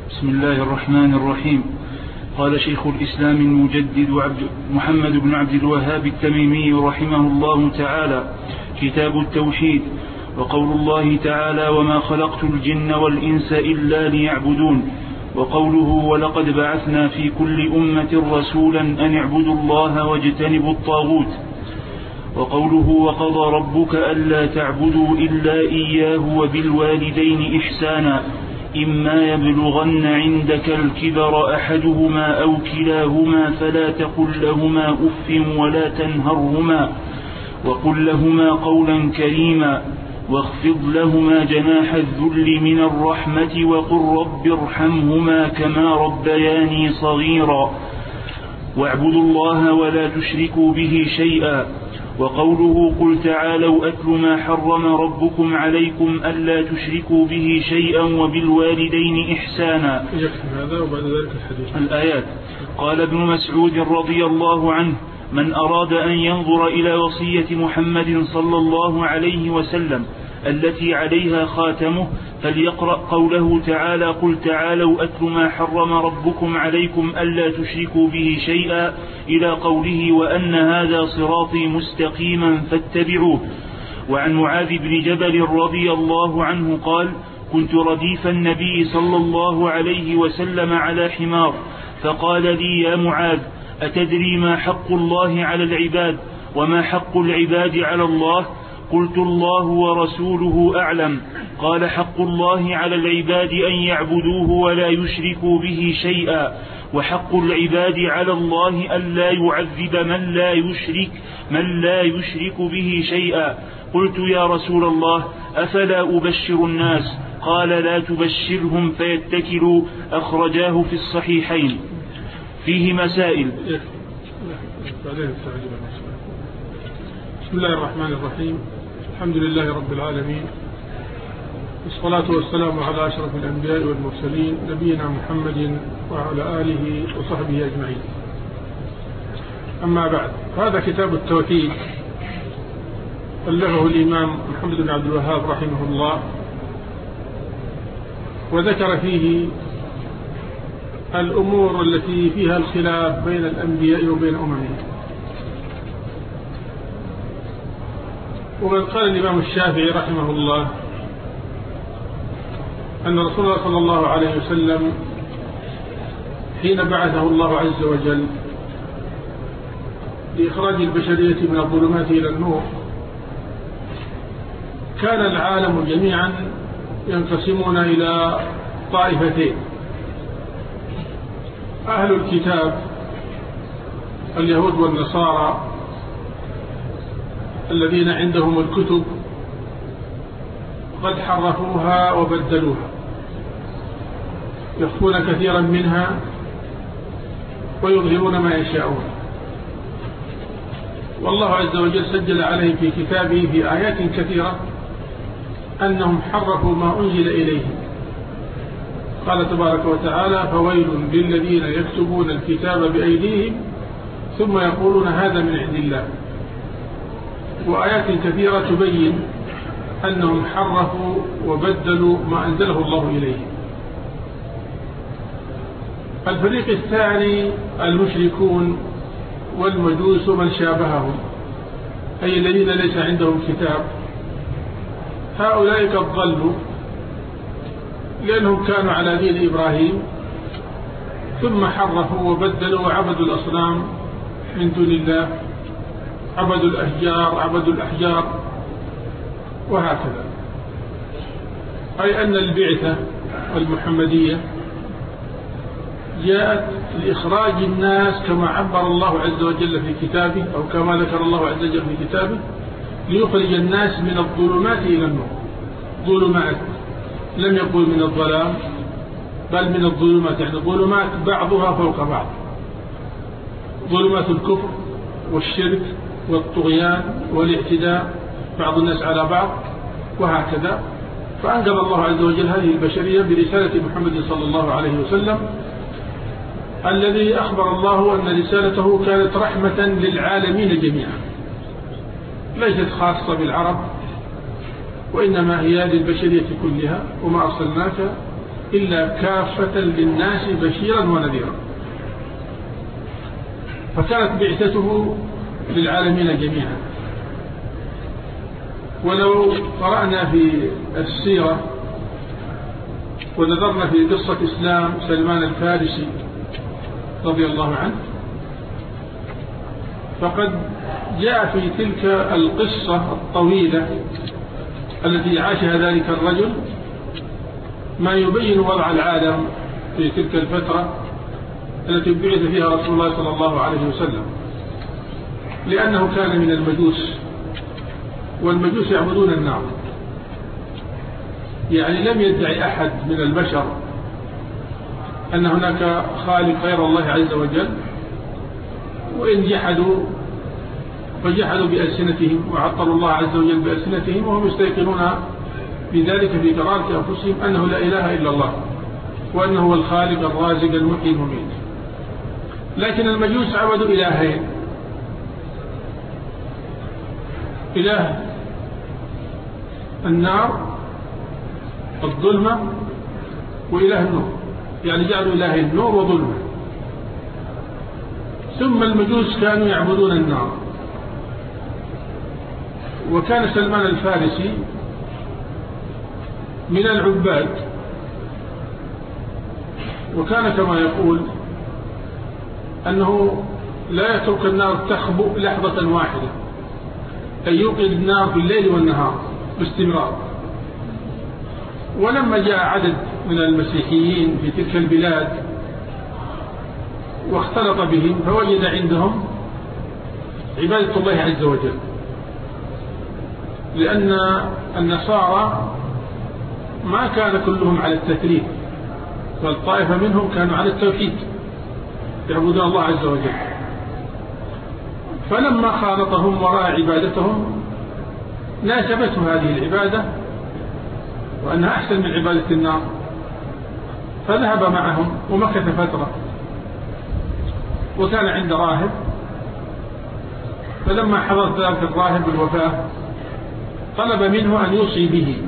بسم الله الرحمن الرحيم. قال شيخ الإسلام المجدد محمد بن عبد الوهاب التميمي رحمه الله تعالى: كتاب التوحيد. وقول الله تعالى: وما خلقت الجن والإنس إلا ليعبدون. وقوله: ولقد بعثنا في كل أمة رسولا أن اعبدوا الله واجتنبوا الطاغوت. وقوله: وقضى ربك ألا تعبدوا إلا إياه وبالوالدين إحسانا إما يبلغن عندك الكبر أحدهما أو كلاهما فلا تقل لهما أف ولا تنهرهما وقل لهما قولا كريما واخفض لهما جناح الذل من الرحمة وقل رب ارحمهما كما ربياني صغيرا. واعبدوا الله ولا تشركوا به شيئا. وقوله: قل تعالوا أتل ما حرم ربكم عليكم ألا تشركوا به شيئا وبالوالدين إحسانا. هذا وبعد ذلك الحديث. الآيات. قال ابن مسعود رضي الله عنه: من أراد أن ينظر إلى وصية محمد صلى الله عليه وسلم التي عليها خاتمه فليقرأ قوله تعالى: قل تعالوا أتل ما حرم ربكم عليكم ألا تشركوا به شيئا إلى قوله: وأن هذا صراطي مستقيما فاتبعوه. وعن معاذ بن جبل رضي الله عنه قال: كنت رديف النبي صلى الله عليه وسلم على حمار فقال لي: يا معاذ، أتدري ما حق الله على العباد وما حق العباد على الله؟ قلت: الله ورسوله أعلم. قال: حق الله على العباد أن يعبدوه ولا يشركوا به شيئا، وحق العباد على الله ألا يعذب من لا يشرك به شيئا. قلت: يا رسول الله، أفلا أبشر الناس؟ قال: لا تبشرهم فيتكلوا. أخرجاه في الصحيحين. فيه مسائل. بسم الله الرحمن الرحيم. الحمد لله رب العالمين، والصلاة والسلام على أشرف الأنبياء والمرسلين نبينا محمد وعلى آله وصحبه أجمعين. أما بعد، هذا كتاب التوحيد ألفه الإمام محمد بن عبد الوهاب رحمه الله، وذكر فيه الأمور التي فيها الخلاف بين الأنبياء وبين أممهم. وقد قال الإمام الشافعي رحمه الله أن رسول الله صلى الله عليه وسلم حين بعثه الله عز وجل لإخراج البشرية من الظلمات إلى النور كان العالم جميعا ينقسمون إلى طائفتين: أهل الكتاب اليهود والنصارى الذين عندهم الكتب قد حرفوها وبدلوها، يخفون كثيرا منها ويظهرون ما يشاءون، والله عز وجل سجل عليهم في كتابه في آيات كثيرة أنهم حرفوا ما أنزل إليهم. قال تبارك وتعالى: فويل للذين يكتبون الكتاب بأيديهم ثم يقولون هذا من عند الله. وآيات كثيرة تبين أنهم حرفوا وبدلوا ما أنزله الله إليهم. الفريق الثاني المشركون والمجوس ومن شابههم، أي الذين ليس عندهم كتاب. هؤلاء قد ضلوا لأنهم كانوا على دين إبراهيم ثم حرفوا وبدلوا وعبدوا الأصنام من دون الله، عبدوا الأشجار، عبدوا الأحجار، وهكذا. أي أن البعثة المحمدية جاءت لإخراج الناس كما عبر الله عز وجل في كتابه، أو كما ذكر الله عز وجل في كتابه، ليخرج الناس من الظلمات إلى النور. ظلمات، لم يقل من الظلام بل من الظلمات، يعني ظلمات بعضها فوق بعض: ظلمات الكفر والشرك والطغيان والاعتداء، بعض الناس على بعض، وهكذا. فأنقذ الله عز وجل هذه البشرية برسالة محمد صلى الله عليه وسلم، الذي أخبر الله أن رسالته كانت رحمة للعالمين جميعا، ليست خاصة بالعرب، وإنما هي للبشرية كلها: وما أرسلناك إلا كافة للناس بشيرا ونذيرا. فكانت بعثته للعالمين جميعا. ولو قرأنا في السيرة ونظرنا في قصة إسلام سلمان الفارسي رضي الله عنه، فقد جاء في تلك القصة الطويلة التي عاشها ذلك الرجل ما يبين وضع العالم في تلك الفترة التي بعث فيها رسول الله صلى الله عليه وسلم، لأنه كان من المجوس، والمجوس يعبدون النار. يعني لم يدعي أحد من البشر أن هناك خالق غير الله عز وجل، وإن جحدوا فجحدوا بألسنتهم وعطلوا الله عز وجل بألسنتهم، وهم يستيقنون بذلك في قرارة أنفسهم أنه لا إله إلا الله، وأنه هو الخالق الرازق المحيي المميت. لكن المجوس عبدوا إلهين: إله النار الظلمة، وإله النور، يعني جعلوا إلهين: نور وظلمة. ثم المجوس كانوا يعبدون النار. وكان سلمان الفارسي من العباد، وكان كما يقول أنه لا يترك النار تخبؤ لحظة واحدة، أي يوقد النار في الليل والنهار باستمرار. ولما جاء عدد من المسيحيين في تلك البلاد واختلط بهم، فوجد عندهم عبادة الله عز وجل، لأن النصارى ما كان كلهم على التثليث، فالطائفة منهم كانوا على التوحيد، يعبدون الله عز وجل. فلما خالطهم ورأى عبادتهم ناسبته هذه العبادة وأنها أحسن من عبادة النار، فذهب معهم ومكث فترة، وكان عند راهب. فلما حضر ذلك الراهب الوفاة طلب منه أن يوصي به،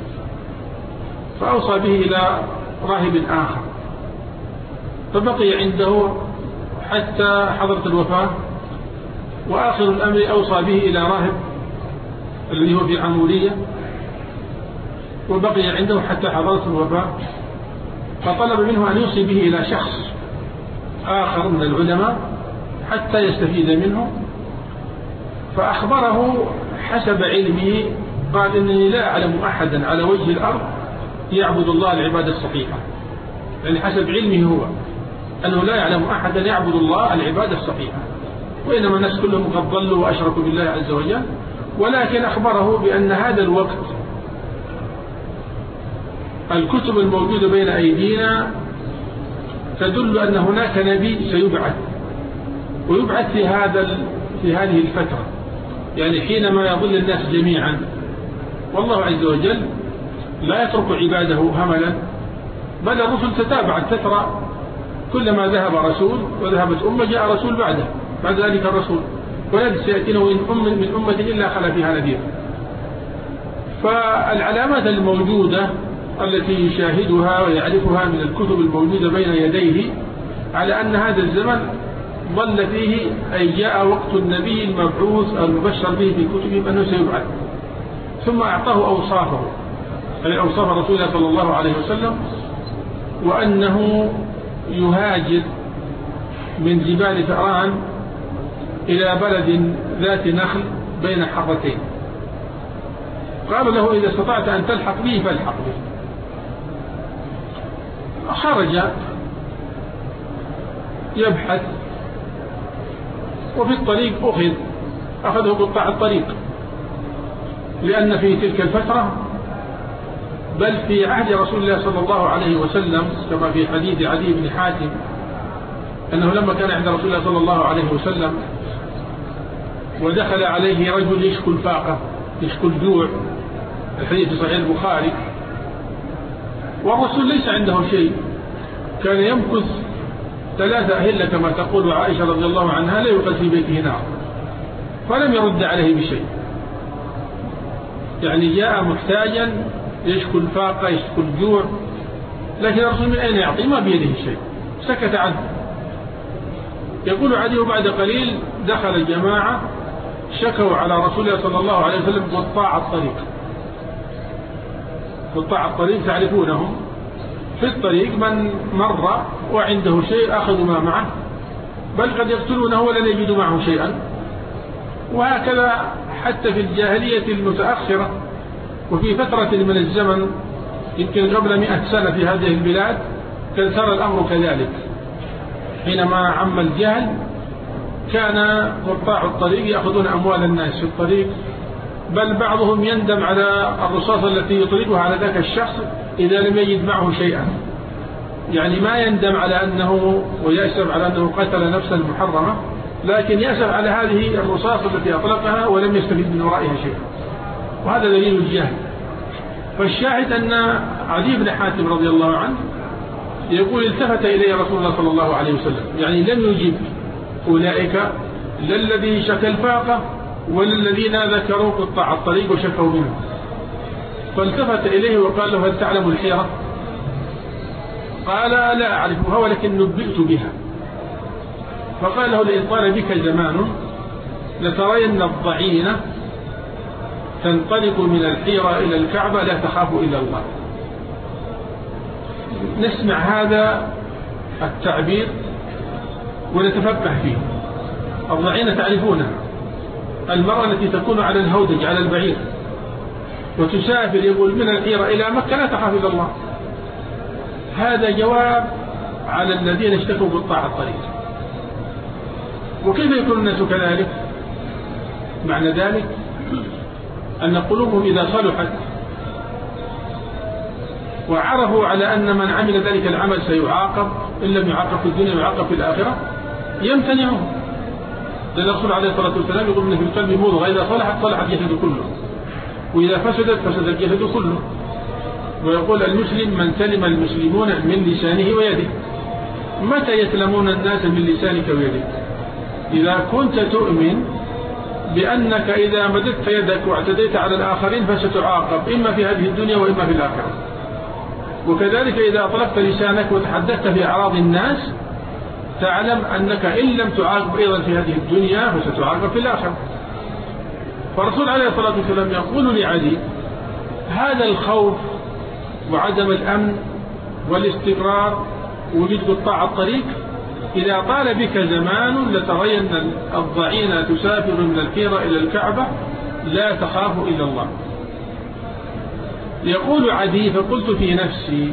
فأوصى به إلى راهب آخر، فبقي عنده حتى حضرت الوفاة. وآخر الأمر أوصى به إلى راهب الذي هو في عمورية، وبقي عنده حتى حضرت الوفاة. فطلب منه أن يوصي به إلى شخص آخر من العلماء حتى يستفيد منه. فأخبره حسب علمه، قال: إنني لا أعلم أحدا على وجه الأرض يعبد الله العبادة الصحيحة. يعني حسب علمه هو أنه لا يعلم أحدا يعبد الله العبادة الصحيحة، وإنما الناس كلهم قد ضلوا وأشركوا بالله عز وجل. ولكن أخبره بأن هذا الوقت الكتب الموجودة بين أيدينا تدل أن هناك نبي سيبعث، ويبعث في هذه الفترة، يعني حينما يضل الناس جميعا، والله عز وجل لا يترك عباده هملا، بل الرسل تتابعت فترة، كلما ذهب رسول وذهبت أمة جاء رسول بعد ذلك الرسول، ولن سيأتينا من أمة إلا خلا فيها نذير. فالعلامات الموجودة التي يشاهدها ويعرفها من الكتب الموجودة بين يديه على أن هذا الزمن ظل فيه، أي جاء وقت النبي المبعوث المبشر به في كتبهم أنه سيبعث. ثم أعطاه أوصافه، أي أوصاف رسول الله صلى الله عليه وسلم، وأنه يهاجر من جبال فأران إلى بلد ذات نخل بين حرتين. قال له: إذا استطعت أن تلحق به فالحق به. خرج يبحث، وفي الطريق أخذه قطاع الطريق، لأن في تلك الفترة، بل في عهد رسول الله صلى الله عليه وسلم كما في حديث عدي بن حاتم أنه لما كان عند رسول الله صلى الله عليه وسلم ودخل عليه رجل يشكو الفاقة يشكو الجوع، الحديث في صحيح البخاري، والرسول ليس عنده شيء، كان يمكث 3 أهلة كما تقول عائشة رضي الله عنها، لا يوقد في بيته نار، فلم يرد عليه بشيء. يعني جاء محتاجا يشكو الفاقة يشكو الجوع، لكن الرسول من أين يعطي؟ ما بيده شيء، سكت عنه. يقول عدي بعد قليل دخل جماعة شكوا على رسول الله صلى الله عليه وسلم قطاع الطريق. قطاع الطريق تعرفونهم، في الطريق من مر وعنده شيء أخذوا ما معه، بل قد يقتلونه ولن يجدوا معه شيئا. وهكذا حتى في الجاهلية المتأخرة وفي فترة من الزمن يمكن قبل 100 سنة في هذه البلاد كان صار الأمر كذلك. حينما عم الجهل كان قطاع الطريق يأخذون أموال الناس في الطريق، بل بعضهم يندم على الرصاص التي يطلقها على ذاك الشخص إذا لم يجد معه شيئا، يعني ما يندم على أنه ويأسف على أنه قتل نفسا محرمة، لكن يأسف على هذه الرصاص التي أطلقها ولم يستفيد من ورائها شيئا، وهذا دليل الجهل. فالشاهد أن عدي بن حاتم رضي الله عنه يقول التفت إلي رسول الله صلى الله عليه وسلم، يعني لم يجب أولئك لا الذي شكى الفاقة ولا الذين ذكروا قطاع الطريق وشكوا منه. فالتفت إليه وقال له هل تعلم الحيرة؟ قال لا أعرفها ولكن نبئت بها. فقال له لئن طال بك زمان لترين الضعينة تنطلق من الحيرة إلى الكعبة لا تخاف إلا الله. نسمع هذا التعبير ونتفقه فيه. الضعينة تعرفونها، المرأة التي تكون على الهودج على البعير وتسافر يقول من الحيرة إلى مكة لا تخاف إلا الله. هذا جواب على الذين اشتكوا قطاع الطريق. وكيف يكون الناس كذلك؟ معنى ذلك أن قلوبهم إذا صلحت وعرفوا على أن من عمل ذلك العمل سيعاقب، إن لم يعاقب في الدنيا يعاقب في الآخرة، يمتنعون. لأن الرسول عليه الصلاة والسلام يقول إن في القلب مضغة إذا صلحت صلح الجسد كله، وإذا فسدت فسد الجسد كله. ويقول المسلم من سلم المسلمون من لسانه ويده. متى يسلمون الناس من لسانك ويدك؟ إذا كنت تؤمن بأنك إذا مددت يدك واعتديت على الآخرين فستعاقب إما في هذه الدنيا وإما في الآخرة. وكذلك إذا أطلقت لسانك وتحدثت في أعراض الناس تعلم أنك إن لم تعاقب أيضا في هذه الدنيا فستعاقب في الآخرة. فالرسول عليه الصلاة والسلام يقول لعلي هذا الخوف وعدم الأمن والاستقرار ووجود قطاع الطريق إذا طال بك زمان لترين الضعينة تسافر من الحيرة إلى الكعبة لا تخاف إلا الله. يقول عدي فقلت في نفسي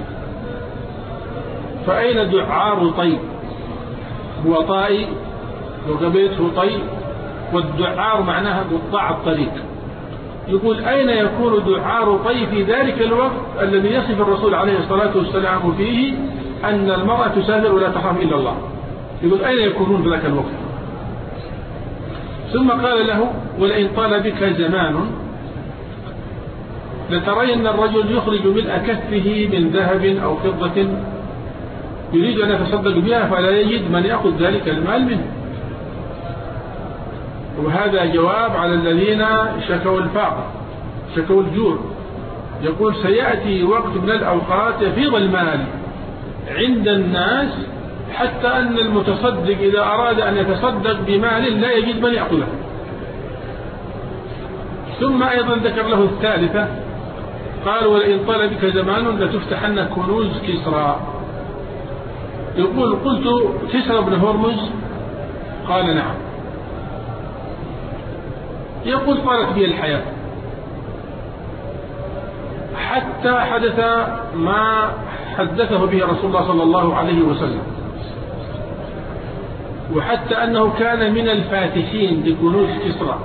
فأين دعار طي؟ هو طائي وقبيته طي، والدعار معناها قطاع الطريق. يقول أين يكون دعار طي في ذلك الوقت الذي يصف الرسول عليه الصلاة والسلام فيه أن المرأة تسافر ولا تخاف إلا الله؟ يقول أين يكونون في ذلك الوقت؟ ثم قال له ولئن طال بك زمان لترين الرجل يخرج ملء كفه من ذهب أو فضة يريد أن يتصدق بها فلا يجد من يأخذ ذلك المال منه. وهذا جواب على الذين شكوا الفقر شكوا الجوع. يقول سيأتي وقت من الأوقات يفيض المال عند الناس حتى أن المتصدق إذا أراد أن يتصدق بمال لا يجد من يأخذه. ثم أيضا ذكر له الثالثة قال ولئن طال بك زمان لتفتحن كنوز كسرى. يقول قلت كسرى بن هرمز؟ قال نعم. يقول طالت بي الحياة حتى حدث ما حدثه به رسول الله صلى الله عليه وسلم، وحتى أنه كان من الفاتحين لكنوز كسرى.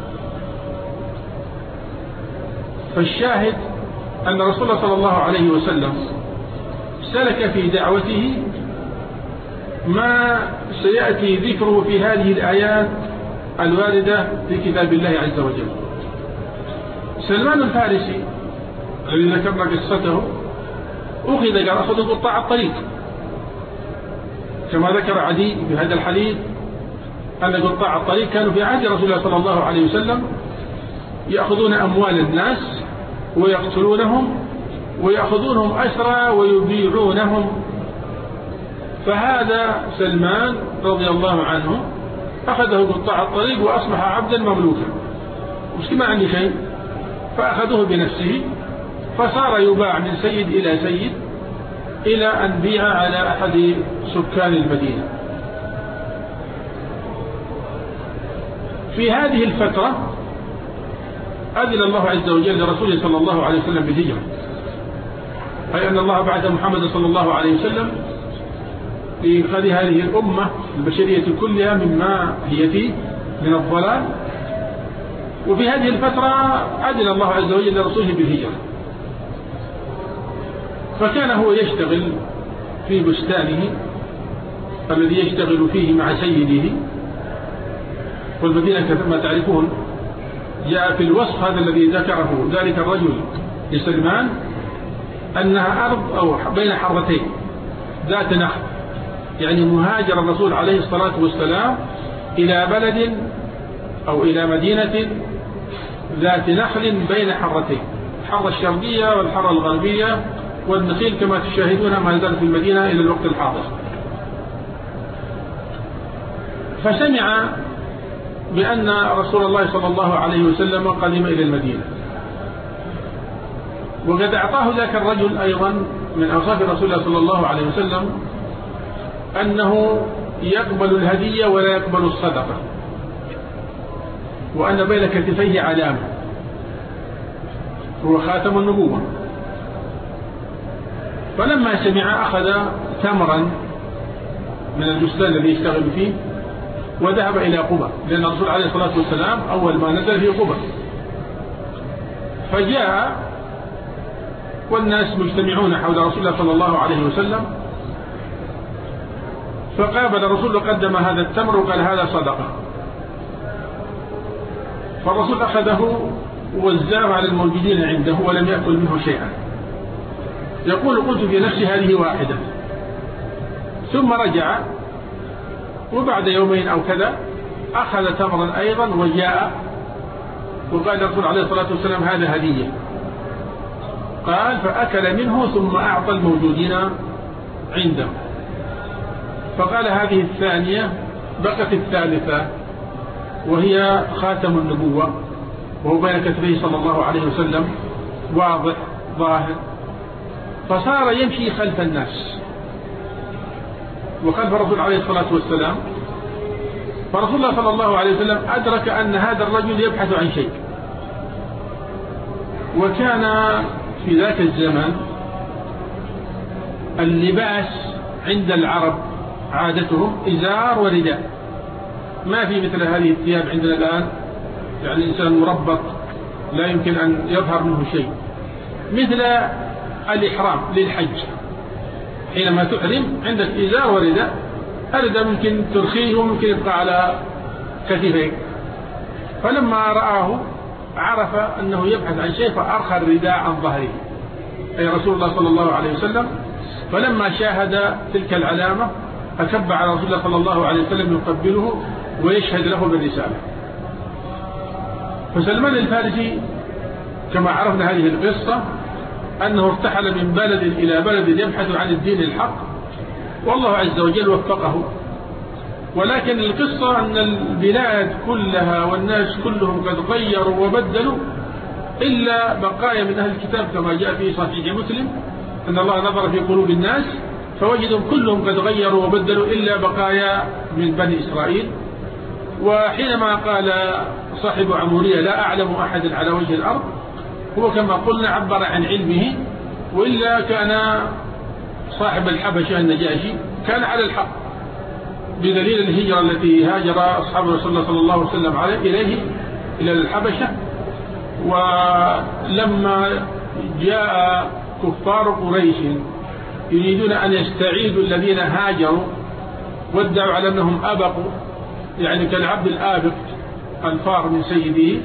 فالشاهد أن رسول الله صلى الله عليه وسلم سلك في دعوته ما سيأتي ذكره في هذه الآيات الواردة في كتاب الله عز وجل. سلمان الفارسي الذي ذكرنا قصته أخذ قطاع الطريق كما ذكر عدي في هذا الحديث أن قطاع الطريق كانوا في عهد رسول الله صلى الله عليه وسلم يأخذون أموال الناس ويقتلونهم ويأخذونهم أسرى ويبيعونهم. فهذا سلمان رضي الله عنه أخذه قطاع الطريق وأصبح عبدا مملوكا، مش ما عنده شيء، فأخذوه بنفسه فصار يباع من سيد إلى سيد إلى أن بيع على أحد سكان المدينة. في هذه الفترة أذن الله عز وجل لرسوله صلى الله عليه وسلم بالهجرة، أي أن الله بعث محمد صلى الله عليه وسلم لإنقاذ هذه الأمة البشرية كلها مما هي فيه من الضلال. وفي هذه الفترة أذن الله عز وجل لرسوله بالهجرة، فكان هو يشتغل في بستانه الذي يشتغل فيه مع سيده. والمدينة كما تعرفون جاء في الوصف هذا الذي ذكره ذلك الرجل لسلمان أنها أرض أو بين حرتين ذات نخل، يعني مهاجر الرسول عليه الصلاة والسلام إلى بلد أو إلى مدينة ذات نخل بين حرتين، الحرة الشرقية والحرة الغربية، والنخيل كما تشاهدونها ما زالت في المدينة إلى الوقت الحاضر. فسمع بأن رسول الله صلى الله عليه وسلم قدم إلى المدينة، وقد أعطاه ذاك الرجل أيضا من أوصاف رسول الله صلى الله عليه وسلم أنه يقبل الهدية ولا يقبل الصدقة، وأن بين كتفيه علامة هو خاتم النبوة. فلما سمع أخذ تمرا من البستان الذي يشتغل فيه وذهب إلى قبى، لأن الرسول عليه الصلاة والسلام أول ما نزل في قبى، فجاء والناس مجتمعون حول رسول الله صلى الله عليه وسلم، فقابل الرسول وقدم هذا التمر وقال هذا صدقة. فالرسول أخذه ووزعه على الموجودين عنده ولم يأكل منه شيئا. يقول قلت في نفسي هذه واحدة، ثم رجع وبعد يومين أو كذا أخذ تمرا أيضا وجاء وقال الرسول عليه الصلاة والسلام هذا هدية. قال فأكل منه ثم أعطى الموجودين عنده. فقال هذه الثانية، بقت الثالثة وهي خاتم النبوة، وهو بين كتفيه صلى الله عليه وسلم واضح ظاهر. فصار يمشي خلف الناس وخلف الرسول عليه الصلاة والسلام. فرسول الله صلى الله عليه وسلم أدرك أن هذا الرجل يبحث عن شيء. وكان في ذاك الزمن اللباس عند العرب عادتهم إزار ورداء، ما في مثل هذه الثياب عندنا الآن، يعني الإنسان مربط لا يمكن أن يظهر منه شيء، مثل الإحرام للحج. حينما تحرم عندك إزار ورداء، الرداء ممكن ترخيه وممكن يبقى على كتفيك. فلما رآه عرف أنه يبحث عن شيء فأرخى الرداء عن ظهره، أي رسول الله صلى الله عليه وسلم. فلما شاهد تلك العلامة أكب على رسول الله صلى الله عليه وسلم يقبله ويشهد له بالرسالة. فسلمان الفارسي كما عرفنا هذه القصة أنه ارتحل من بلد إلى بلد يبحث عن الدين الحق، والله عز وجل وفقه. ولكن القصة أن البلاد كلها والناس كلهم قد غيروا وبدلوا إلا بقايا من أهل الكتاب، كما جاء في صحيح مسلم أن الله نظر في قلوب الناس فوجدوا كلهم قد غيروا وبدلوا إلا بقايا من بني إسرائيل. وحينما قال صاحب عمورية لا أعلم أحد على وجه الأرض، هو كما قلنا عبر عن علمه، وإلا كان صاحب الحبشة النجاشي كان على الحق بدليل الهجرة التي هاجر أصحاب رسول الله صلى الله عليه وسلم إليه إلى الحبشة. ولما جاء كفار قريش يريدون أن يستعيدوا الذين هاجروا وادعوا على أنهم أبقوا، يعني كالعبد الآبق الفار من سيده،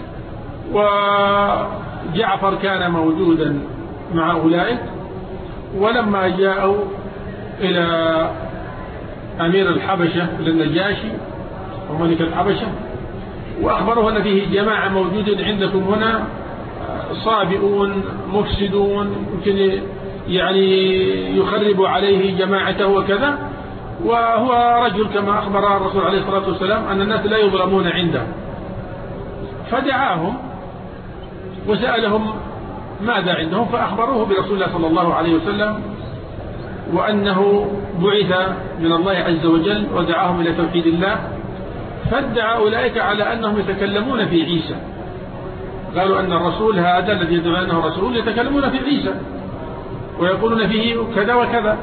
وجعفر كان موجودا مع أولئك. ولما جاءوا إلى أمير الحبشة للنجاشي وملك الحبشة وأخبروه أن فيه جماعة موجودين عندكم هنا صابئون مفسدون يمكن يعني يخرب عليه جماعته وكذا، وهو رجل كما أخبر الرسول عليه الصلاة والسلام أن الناس لا يظلمون عنده. فدعاهم وسألهم ماذا عندهم، فأخبروه برسول الله صلى الله عليه وسلم وأنه بعث من الله عز وجل ودعاهم إلى توحيد الله. فادعى أولئك على أنهم يتكلمون في عيسى، قالوا أن الرسول هذا الذي يدعون أنه رسول يتكلمون في عيسى ويقولون فيه كذا وكذا.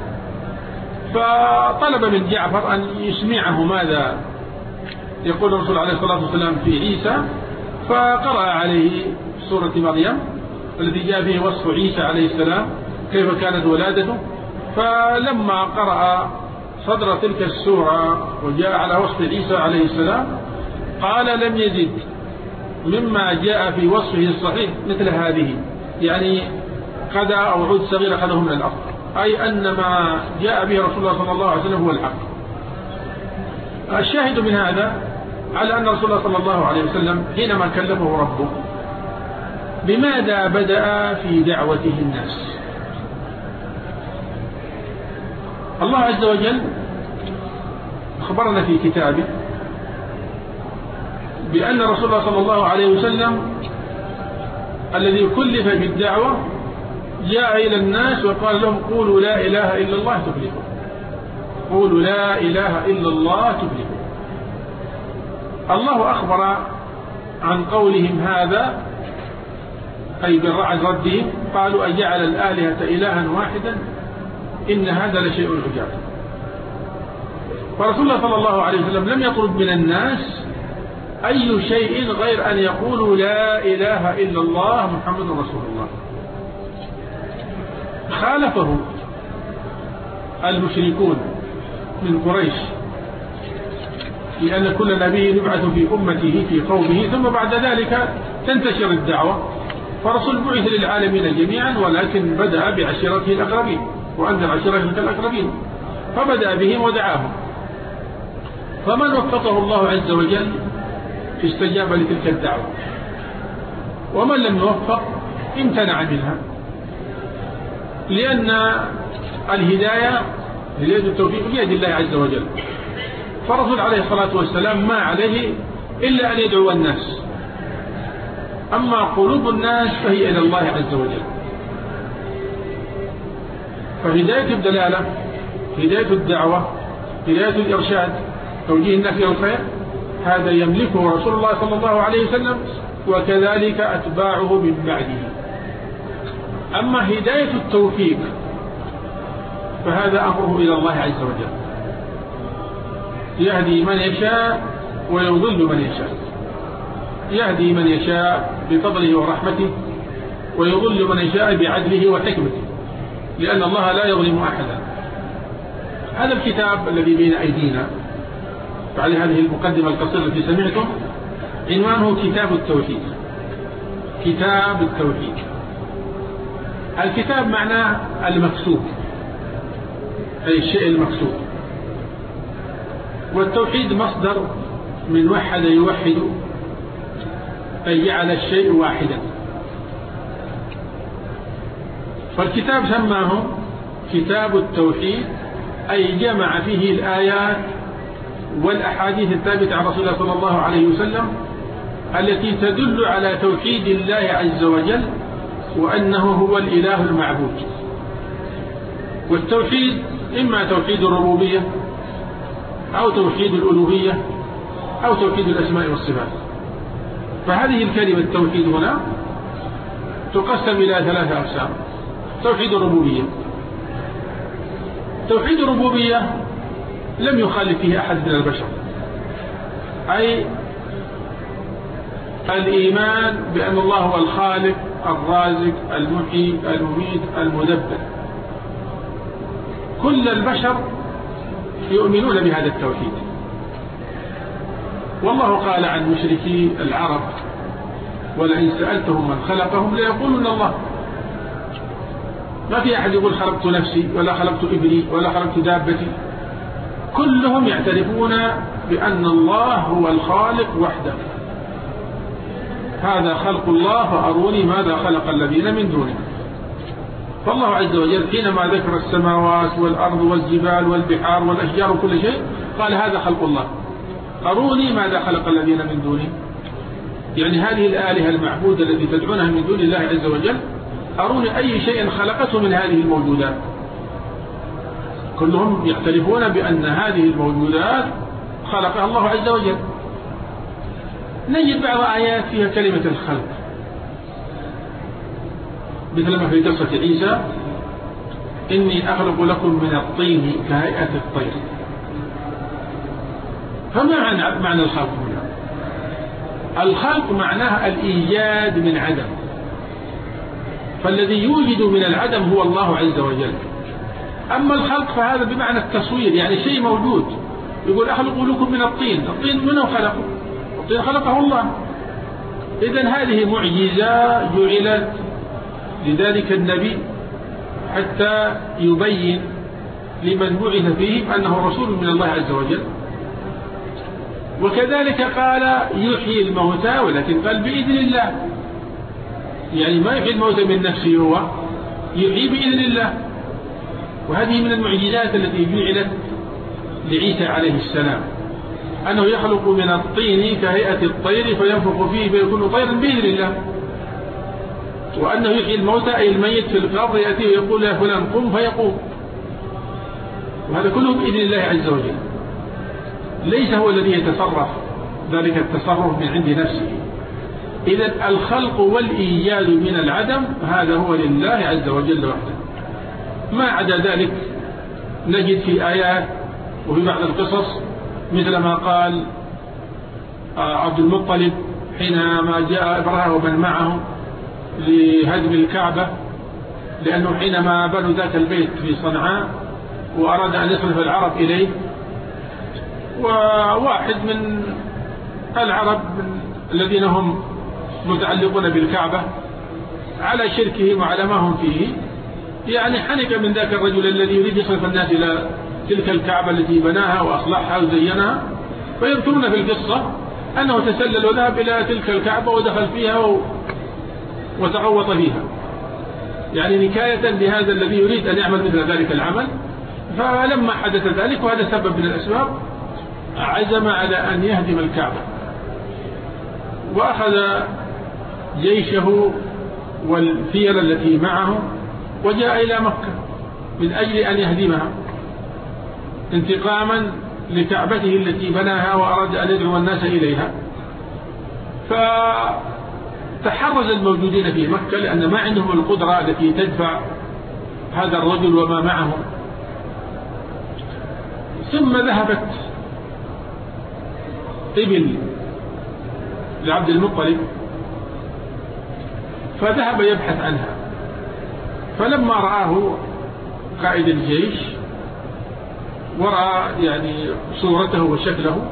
فطلب من جعفر أن يسمعه ماذا يقول الرسول عليه الصلاة والسلام في عيسى، فقرأ عليه سورة مريم التي جاء فيه وصف عيسى عليه السلام كيف كانت ولادته. فلما قرأ صدر تلك السورة وجاء على وصف عيسى عليه السلام قال لم يزد مما جاء في وصفه الصحيح مثل هذه، يعني قدى أو عود صغير أخذه من الأرض، أي أن ما جاء به رسول الله صلى الله عليه وسلم هو الحق. الشاهد من هذا على أن رسول الله صلى الله عليه وسلم حينما كلمه ربه بماذا بدأ في دعوته الناس. الله عز وجل أخبرنا في كتابه بأن رسول الله صلى الله عليه وسلم الذي كلف بالدعوة جاء إلى الناس وقال لهم قولوا لا إله إلا الله تفلحوا، قولوا لا إله إلا الله تفلحوا. الله أخبر عن قولهم هذا أي بالرعد ردهم، قالوا أجعل الآلهة إلها واحدا إن هذا لشيء عجاب. فرسول الله صلى الله عليه وسلم لم يطلب من الناس أي شيء غير أن يقولوا لا إله إلا الله محمد رسول الله. خالفه المشركون من قريش، لأن كل نبي يبعث في أمته في قومه ثم بعد ذلك تنتشر الدعوة. فرسول بعث للعالمين جميعا، ولكن بدأ بعشيرته الأقربين وأنذر عشيرتك الأقربين، فبدأ بهم ودعاهم. فمن وفقه الله عز وجل استجاب لتلك الدعوة، ومن لم يوفق امتنع منها، لأن الهداية هداية التوفيق بيد الله عز وجل. فالرسول عليه الصلاة والسلام ما عليه إلا أن يدعو الناس، أما قلوب الناس فهي إلى الله عز وجل. فهداية الدلالة، هداية الدعوة، هداية الإرشاد، توجيه الناس إلى الخير، هذا يملكه رسول الله صلى الله عليه وسلم وكذلك أتباعه من بعده. أما هداية التوفيق فهذا أمره إلى الله عز وجل، يهدي من يشاء ويضل من يشاء، يهدي من يشاء بفضله ورحمته ويضل من يشاء بعدله وحكمته، لأن الله لا يظلم أحدا. هذا الكتاب الذي بين أيدينا بعد هذه المقدمة القصيرة التي سمعتم عنوانه كتاب التوحيد. كتاب التوحيد، الكتاب معناه المكسوب، أي الشيء المكسوب، والتوحيد مصدر من وحد يوحد، أي جعل الشيء واحدا. فالكتاب سماه كتاب التوحيد، أي جمع فيه الآيات والأحاديث الثابتة عن رسول الله صلى الله عليه وسلم التي تدل على توحيد الله عز وجل وأنه هو الإله المعبود. والتوحيد إما توحيد الربوبية أو توحيد الألوهية أو توحيد الأسماء والصفات. فهذه الكلمة التوحيد هنا تقسم إلى 3 أقسام. توحيد الربوبية، توحيد الربوبية لم يخالف فيه أحد من البشر، أي الإيمان بأن الله هو الخالق الرازق المحيي المميت المدبر. كل البشر يؤمنون بهذا التوحيد. والله قال عن مشركي العرب ولئن سألتهم من خلقهم ليقولون الله. ما في أحد يقول خلقت نفسي ولا خلقت ابني ولا خلقت دابتي، كلهم يعترفون بأن الله هو الخالق وحده. هذا خلق الله فأروني ماذا خلق الذين من دونه. فالله عز وجل حينما ذكر السماوات والأرض والجبال والبحار والأشجار وكل شيء قال هذا خلق الله، أروني ماذا خلق الذين من دونه. يعني هذه الآلهة المعبودة التي تدعونها من دون الله عز وجل أروني أي شيء خلقته من هذه الموجودات. كلهم يعترفون بأن هذه الموجودات خلقها الله عز وجل. نجد بعض آيات فيها كلمة الخلق، مثل ما في قصة عيسى إني أخلق لكم من الطين كهيئة الطير. فما معنى الخلق هنا؟ الخلق معناها الإيجاد من عدم، فالذي يوجد من العدم هو الله عز وجل. أما الخلق فهذا بمعنى التصوير، يعني شيء موجود. يقول أخلق لكم من الطين، الطين منه خلقه؟ الطين خلقه الله. إذن هذه معجزة جعلت لذلك النبي حتى يبين لمن بعث فيه أنه رسول من الله عز وجل. وكذلك قال يحيي الموتى، ولكن قال بإذن الله، يعني ما يحيي الموتى من نفسه، هو يحيي بإذن الله. وهذه من المعجزات التي جعلت لعيسى عليه السلام، أنه يخلق من الطين كهيئة الطير فينفخ فيه فيكون طيرا بإذن الله. وأنه يحيي الموتى أي الميت في القبر يأتيه ويقول يا فلان قم فيقوم. وهذا كله بإذن الله عز وجل، ليس هو الذي يتصرف ذلك التصرف من عند نفسه. إذن الخلق والإيجاد من العدم هذا هو لله عز وجل وحده. ما عدا ذلك نجد في آيات وفي بعض القصص، مثل ما قال عبد المطلب حينما جاء إبراهيم ومن معه لهدم الكعبة، لأنه حينما بنوا ذاك البيت في صنعاء وأراد أن يصرف العرب إليه، وواحد من العرب الذين هم متعلقون بالكعبة على شركهم وعلى ما هم فيه، يعني حنك من ذاك الرجل الذي يريد يصرف الناس إلى تلك الكعبة التي بناها وأصلحها وزينها. فيذكرون في القصة أنه تسلل وذهب إلى تلك الكعبة ودخل فيها وتعوط فيها، يعني نكاية بهذا الذي يريد أن يعمل مثل ذلك العمل. فلما حدث ذلك، وهذا سبب من الأسباب، عزم على أن يهدم الكعبة، وأخذ جيشه والفيل التي معه وجاء إلى مكة من أجل أن يهدمها انتقاما لكعبته التي بناها وأراد أن يدعو الناس إليها. فتحرز الموجودين في مكة لأن ما عندهم القدرة التي تدفع هذا الرجل وما معه. ثم ذهبت إبل لعبد المطلب فذهب يبحث عنها، فلما رآه قائد الجيش ورأى يعني صورته وشكله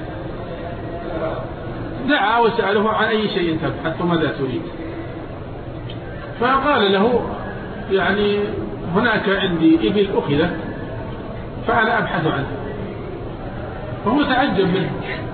دعا وسأله عن أي شيء تبحث وماذا تريد. فقال له يعني هناك عندي إبل أخذت فأنا أبحث عنها. فهو تعجب منه،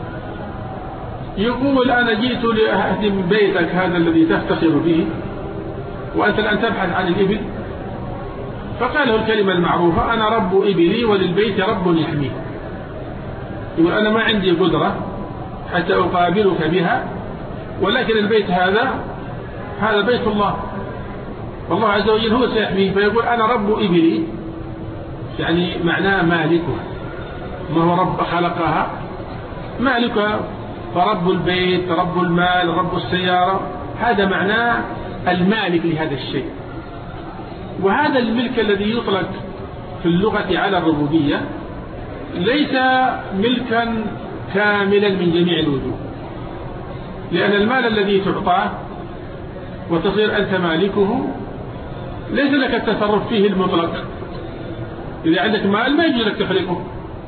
يقول أنا جئت لأهدم بيتك هذا الذي تفتخر به وأنت الآن تبحث عن الإبل. فقال له الكلمة المعروفة أنا رب إبلي وللبيت رب يحميه. يقول أنا ما عندي قدرة حتى أقابلك بها، ولكن البيت هذا بيت الله والله عز وجل هو سيحميه. فيقول أنا رب إبلي، يعني معناه مالكها، ما هو رب خلقها، مالكها. فرب البيت رب المال رب السيارة، هذا معناه المالك لهذا الشيء. وهذا الملك الذي يطلق في اللغة على الربوبية ليس ملكا كاملا من جميع الوجوه، لأن المال الذي تعطاه وتصير أنت مالكه ليس لك التصرف فيه المطلق. إذا عندك مال ما يجوز لك تحرقه،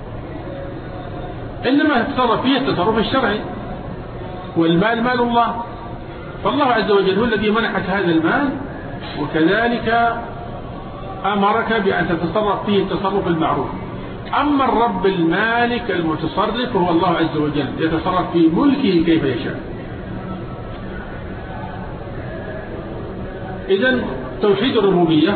إنما تتصرف فيه التصرف الشرعي، والمال مال الله. فالله عز وجل هو الذي منحك هذا المال، وكذلك أمرك بأن تتصرف فيه التصرف المعروف. أما الرب المالك المتصرف هو الله عز وجل، يتصرف في ملكه كيف يشاء. إذن توحيد الربوبية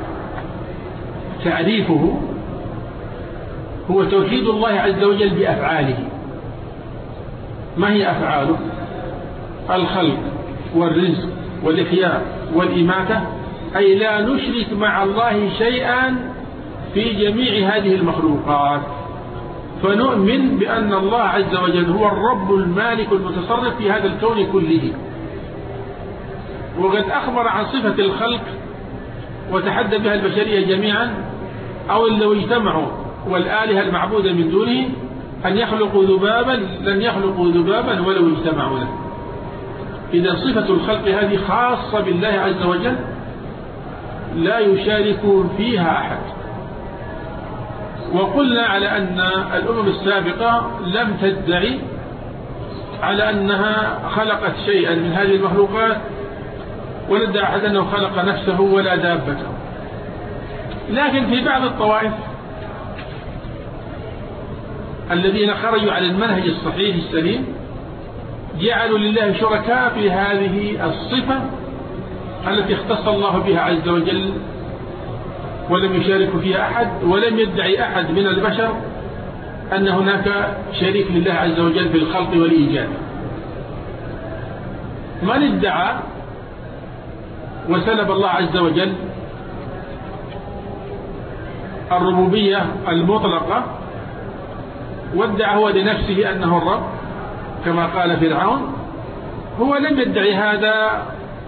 تعريفه هو توحيد الله عز وجل بأفعاله. ما هي أفعاله؟ الخلق والرزق والإحياء والإماتة، أي لا نشرك مع الله شيئا في جميع هذه المخلوقات، فنؤمن بأن الله عز وجل هو الرب المالك المتصرف في هذا الكون كله. وقد أخبر عن صفة الخلق وتحدى بها البشرية جميعا، أو لو اجتمعوا والآلهة المعبودة من دونه أن يخلقوا ذبابا لن يخلقوا ذبابا ولو اجتمعوا له. إذا صفة الخلق هذه خاصة بالله عز وجل لا يشارك فيها أحد. وقلنا على أن الأمم السابقة لم تدعي على أنها خلقت شيئا من هذه المخلوقات، ولا ادعى أحد أنه خلق نفسه ولا دابته. لكن في بعض الطوائف الذين خرجوا على المنهج الصحيح السليم جعلوا لله شركاء في هذه الصفة التي اختص الله بها عز وجل، ولم يشارك فيها أحد، ولم يدعي أحد من البشر أن هناك شريك لله عز وجل في الخلق والإيجاد. من ادعى وسلب الله عز وجل الربوبية المطلقة وادعى هو لنفسه أنه الرب كما قال فرعون، هو لم يدعي هذا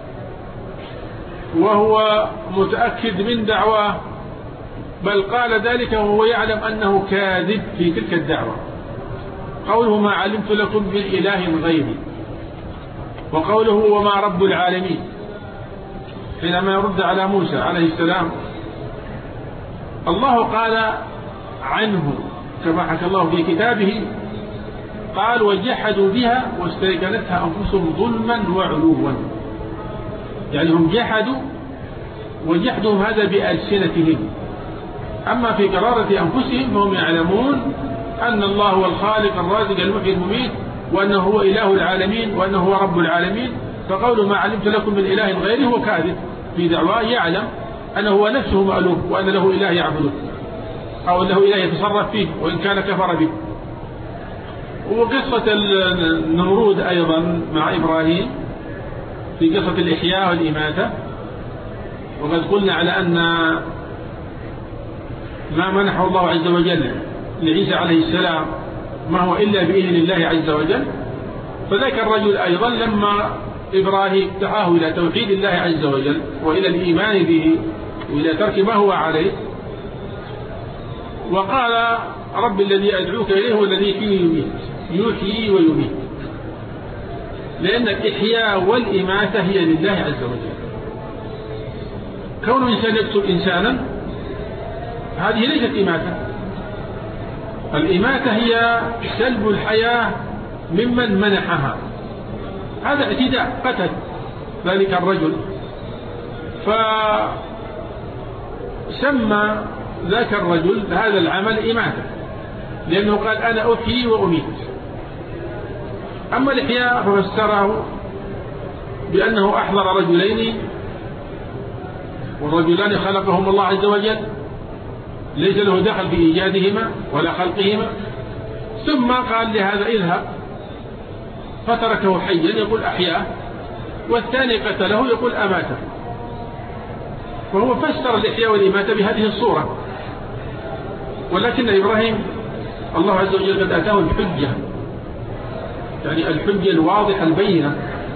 وهو متأكد من دعواه، بل قال ذلك وهو يعلم أنه كاذب في تلك الدعوة. قوله ما علمت لكم من إله غيري، وقوله وما رب العالمين حينما يرد على موسى عليه السلام، الله قال عنه كما حكى الله في كتابه، قال وجحدوا بها واستيقنتها أنفسهم ظلما وعلوا. يعني هم جحدوا، وجحدهم هذا بألسنتهم، أما في قرارة أنفسهم فهم يعلمون أن الله هو الخالق الرازق المحيي المميت، وأنه هو إله العالمين، وأنه هو رب العالمين. فقول ما علمت لكم من إله غيره هو كاذب في دعواه، يعلم أنه هو نفسه مألوف وأن له إله يعبده أو أنه إله يتصرف فيه وإن كان كفر به. وقصة النمرود أيضا مع إبراهيم في قصة الإحياء والإماتة، وقد قلنا على أن ما منحه الله عز وجل لعيسى عليه السلام ما هو إلا بإذن الله عز وجل. فذاك الرجل أيضا لما إبراهيم دعاه إلى توحيد الله عز وجل وإلى الإيمان به وإلى ترك ما هو عليه، وقال رب الذي أدعوك إليه هو الذي فيه يميت، يحيي ويميت، لأن الإحياء والإماتة هي لله عز وجل. كون إنسان يقتل إنسانا هذه ليست إماتة. الإماتة هي سلب الحياة ممن منحها، هذا اعتداء، قتل ذلك الرجل، فسمى ذاك الرجل هذا العمل إماتة، لأنه قال أنا أحيي وأميت. أما الإحياء ففسره بأنه أحضر رجلين، والرجلان خلقهم الله عز وجل، ليس له دخل في إيجادهما ولا خلقهما، ثم قال لهذا اذهب، فتركه حيا يقول أحياه، والثاني قتله يقول أماته. فهو فسر الإحياء والإماتة بهذه الصورة. ولكن إبراهيم الله عز وجل قد أتاه الحجة، يعني الحجة الواضحة البينة،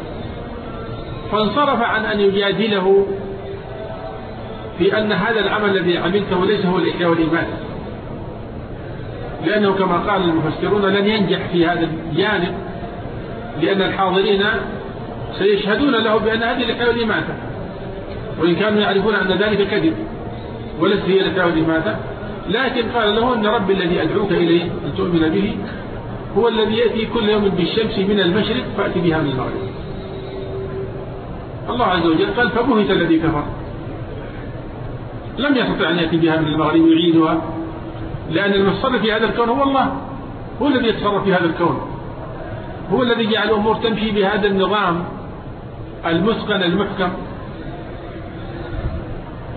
فانصرف عن أن يجادله في أن هذا العمل الذي عملته ليس هو الإحياء والإماتة، لأنه كما قال المفسرون لن ينجح في هذا الجانب، لأن الحاضرين سيشهدون له بأن هذه الإحياء والإماتة، وإن كانوا يعرفون أن ذلك كذب وليس هي الإحياء والإماتة. لكن قال له أن رب الذي أدعوك إليه أن تؤمن به هو الذي يأتي كل يوم بالشمس من المشرق فأتي بها من المغرب. الله عز وجل قال فبهت الذي كفر، لم يستطع أن يأتي بها من المغرب يعيدها، لأن المتصرف في هذا الكون هو الله، هو الذي يتصرف في هذا الكون، هو الذي جعل الأمور تمشي بهذا النظام المتقن المحكم.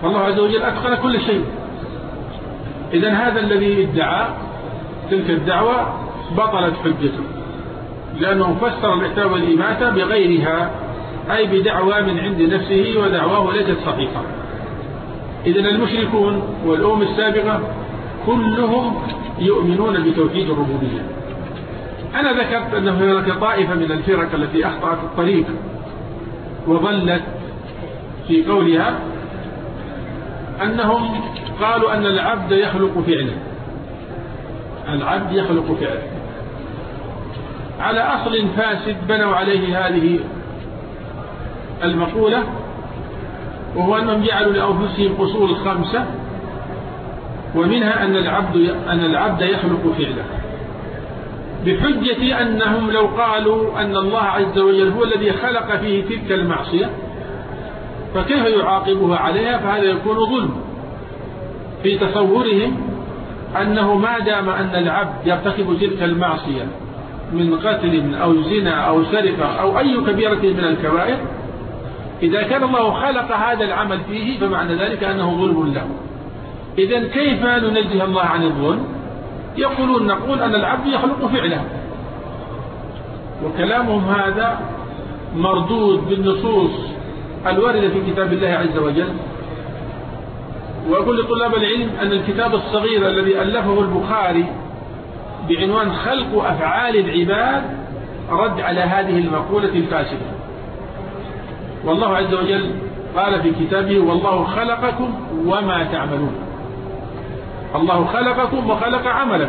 فالله عز وجل أتقن كل شيء. إذن هذا الذي ادعى تلك الدعوة بطلت حجته، لأنه فسر الإحياء والإماتة بغيرها، أي بدعوى من عند نفسه، ودعواه ليست صحيحة. إذن المشركون والأمم السابقة كلهم يؤمنون بتوحيد الربوبية. أنا ذكرت أن هناك طائفة من الفرق التي أخطأت الطريق وظلت في قولها أنهم قالوا أن العبد يخلق فعلا، العبد يخلق فعلا، على أصل فاسد بنوا عليه هذه المقولة، وهو أنهم جعلوا لأنفسهم أصول 5، ومنها أن العبد يخلق فعلا، بحجة أنهم لو قالوا أن الله عز وجل هو الذي خلق فيه تلك المعصية فكيف يعاقبها عليها؟ فهذا يكون ظلم. في تصورهم أنه ما دام أن العبد يرتكب تلك المعصية من قتل أو زنا أو سرقة أو أي كبيرة من الكبائر، إذا كان الله خلق هذا العمل فيه فمعنى ذلك أنه ظلم له. إذن كيف ننزه الله عن الظلم؟ يقولون نقول أن العبد يخلق فعله، وكلامهم هذا مردود بالنصوص الواردة في كتاب الله عز وجل. وأقول لطلاب العلم أن الكتاب الصغير الذي ألفه البخاري بعنوان خلق أفعال العباد رد على هذه المقولة الفاسدة. والله عز وجل قال في كتابه: والله خلقكم وما تعملون. الله خلقكم وخلق عملكم،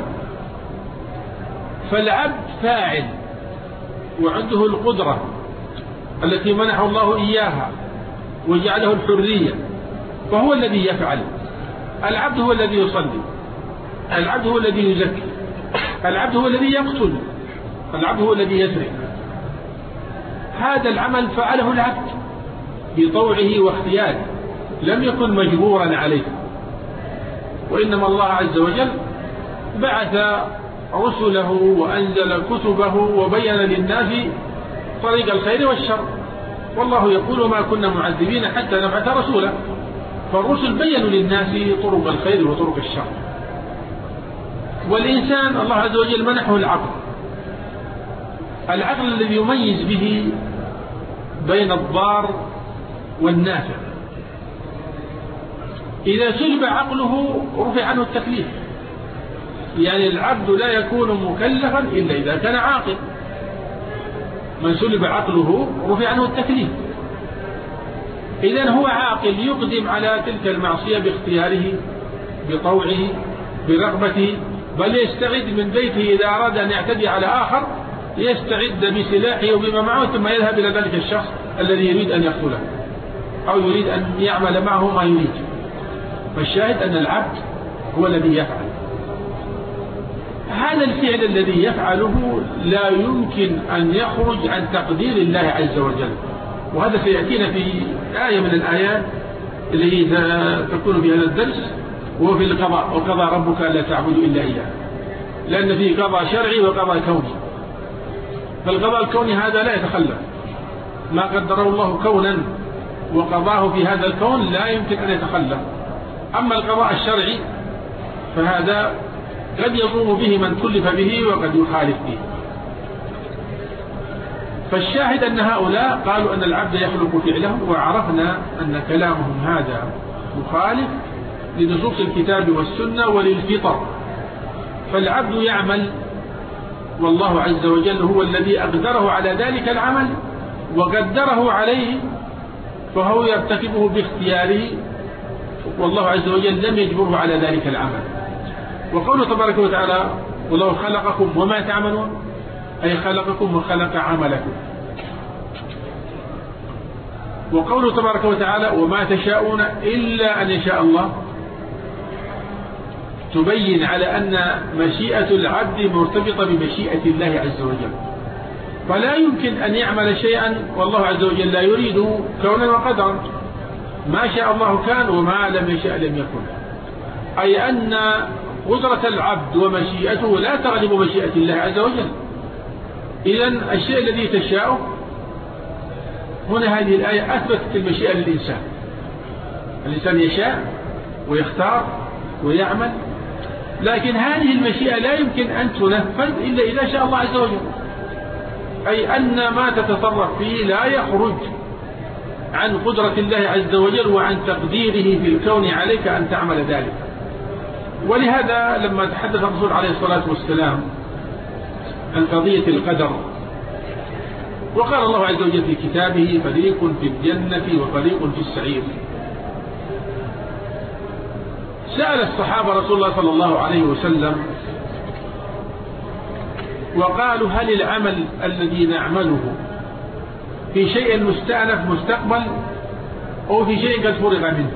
فالعبد فاعل وعنده القدرة التي منح الله إياها وجعله الحرية، فهو الذي يفعل. العبد هو الذي يصلي، العبد هو الذي يزكي، العبد هو الذي يقتل، العبد هو الذي يسرق. هذا العمل فعله العبد بطوعه واختياره، لم يكن مجبورا عليه. وإنما الله عز وجل بعث رسله وأنزل كتبه وبين للناس طريق الخير والشر، والله يقول: ما كنا معذبين حتى نبعث رسولا. فالرسل بينوا للناس طرق الخير وطرق الشر. والإنسان الله عز وجل منحه العقل، العقل الذي يميز به بين الضار والنافع. إذا سلب عقله رفع عنه التكليف، يعني العبد لا يكون مكلفا إلا إذا كان عاقل. من سلب عقله رفع عنه التكليف. إذن هو عاقل يقدم على تلك المعصية باختياره، بطوعه، برغبته، بل يستعد من بيته إذا أراد أن يعتدي على آخر، يستعد بسلاحه وبما معه، ثم يذهب إلى ذلك الشخص الذي يريد أن يقتله أو يريد أن يعمل معه ما يريد. فالشاهد أن العبد هو الذي يفعل هذا الفعل. الذي يفعله لا يمكن أن يخرج عن تقدير الله عز وجل، وهذا سيأتينا في آية من الآيات اللي تكون في هذا الدرس، وهو في القضاء: وقضى ربك ألا تعبدوا إلا إياه. لأن فيه قضاء شرعي وقضاء كوني. فالقضاء الكوني هذا لا يتخلف، ما قدره الله كونا وقضاه في هذا الكون لا يمكن أن يتخلف. أما القضاء الشرعي فهذا قد يقوم به من كلف به وقد يخالف به. فالشاهد أن هؤلاء قالوا أن العبد يخلق فعله، وعرفنا أن كلامهم هذا مخالف لنصوص الكتاب والسنة وللفطر. فالعبد يعمل، والله عز وجل هو الذي أقدره على ذلك العمل وقدره عليه، فهو يرتكبه باختياره، والله عز وجل لم يجبره على ذلك العمل. وقوله تبارك وتعالى: والله خلقكم وما تعملون، أي خلقكم وخلق عملكم. وقوله تبارك وتعالى: وما تشاءون إلا أن يشاء الله، تبين على أن مشيئة العبد مرتبطة بمشيئة الله عز وجل، فلا يمكن أن يعمل شيئا والله عز وجل لا يريد كونا وقدرا. ما شاء الله كان وما لم يشاء لم يكن، أي أن قدرة العبد ومشيئته لا تغلب مشيئة الله عز وجل. إذن الشيء الذي تشاءه، هنا هذه الآية أثبتت المشيئة للإنسان، الإنسان يشاء ويختار ويعمل، لكن هذه المشيئة لا يمكن أن تنفذ إلا إذا شاء الله عز وجل، أي أن ما تتصرف فيه لا يخرج عن قدرة الله عز وجل وعن تقديره في الكون عليك أن تعمل ذلك. ولهذا لما تحدث الرسول عليه الصلاة والسلام عن قضية القدر، وقال الله عز وجل في كتابه: فريق في الجنة وفريق في السعير. سأل الصحابة رسول الله صلى الله عليه وسلم وقالوا: هل العمل الذي نعمله في شيء مستأنف مستقبل أو في شيء قد فرغ منه؟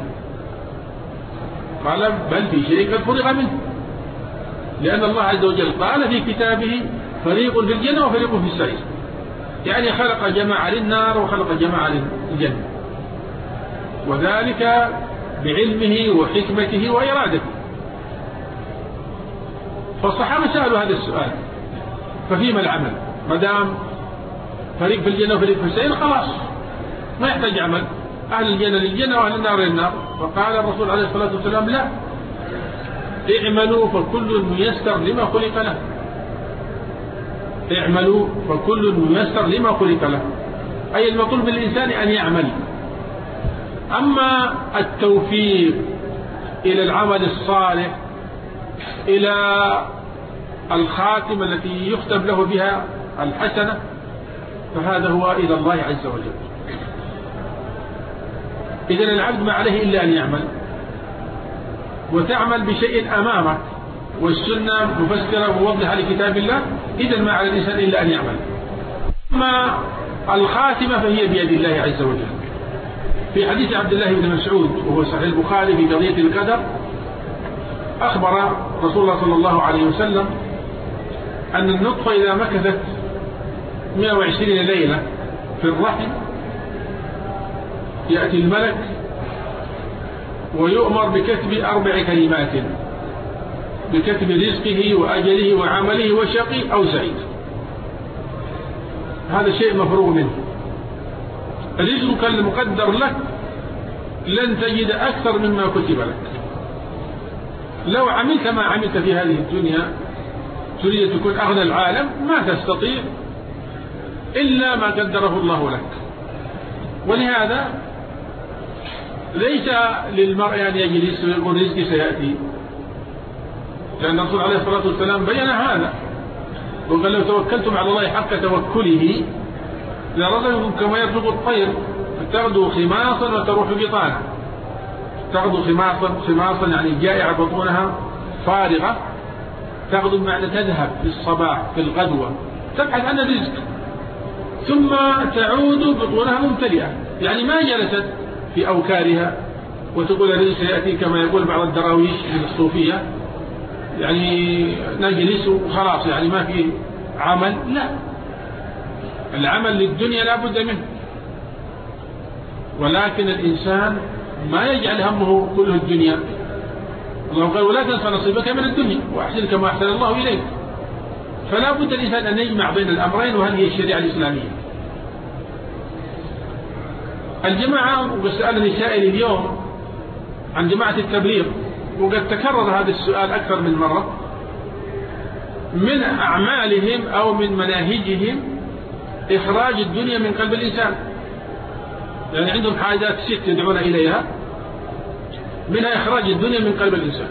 قال: بل في شيء قد فرغ منه، لأن الله عز وجل قال في كتابه: فريق في الجنة وفريق في السعير، يعني خلق جماعة للنار وخلق جماعة للجنة، وذلك بعلمه وحكمته وإرادته. فالصحابة سألوا هذا السؤال: ففيما العمل؟ ما دام فريق في الجنة وفريق في السعير خلاص ما يحتاج عمل، أهل الجنة للجنة وأهل النار للنار. فقال الرسول عليه الصلاة والسلام: لا، اعملوا فكل ميسر لما خلق له. اعملوا فكل ميسر لما خلق له، أي المطلوب بالإنسان أن يعمل. أما التوفيق إلى العمل الصالح، إلى الخاتمة التي يختم له بها الحسنة، فهذا هو إلى الله عز وجل. إذن العبد ما عليه إلا أن يعمل، وتعمل بشيء أمامك والسنة مفسرة ووضحة لكتاب الله، إذن ما على الإنسان إلا أن يعمل. أما الخاتمة فهي بيد الله عز وجل. في حديث عبد الله بن مسعود وهو صحيح البخاري في قضية القدر، أخبر رسول الله صلى الله عليه وسلم أن النطفة إذا مكثت 120 ليلة في الرحم يأتي الملك ويؤمر بكتب 4 كلمات: بكتب رزقه وأجله وعمله وشقي أو سعيد. هذا شيء مفروغ منه. رزقك المقدر لك لن تجد أكثر مما كتب لك. لو عملت ما عملت في هذه الدنيا تريد أن تكون أغنى العالم ما تستطيع إلا ما قدره الله لك. ولهذا ليس للمرء أن يجلس ويقول رزقي سيأتي، لأن الرسول عليه الصلاة والسلام بين هذا وقال: لو توكلتم على الله حق توكله لرزقكم كما يرزق الطير، تغدو خماصا وتروح بطانا. تغدو خماصا يعني جائعة بطونها فارغة، تغدو بمعنى تذهب في الصباح في الغدوة تبحث عن الرزق، ثم تعود بطونها ممتلئة، يعني ما جلست في أوكارها وتقول الرزق سيأتي كما يقول بعض الدراويش من الصوفية، يعني نجلس وخلاص يعني ما في عمل. لا، العمل للدنيا لا بد منه، ولكن الإنسان ما يجعل همه كله الدنيا. الله قال: ولا تنسى نصيبك من الدنيا وأحسن كما أحسن الله إليك. فلا بد الإنسان أن يجمع بين الأمرين، وهذه الشريعة الإسلامية. الجماعة، وسألني سائل اليوم عن جماعة التبليغ، وقد تكرر هذا السؤال أكثر من مرة، من أعمالهم أو من مناهجهم إخراج الدنيا من قلب الإنسان. يعني عندهم حاجات 6 يدعون إليها، منها إخراج الدنيا من قلب الإنسان.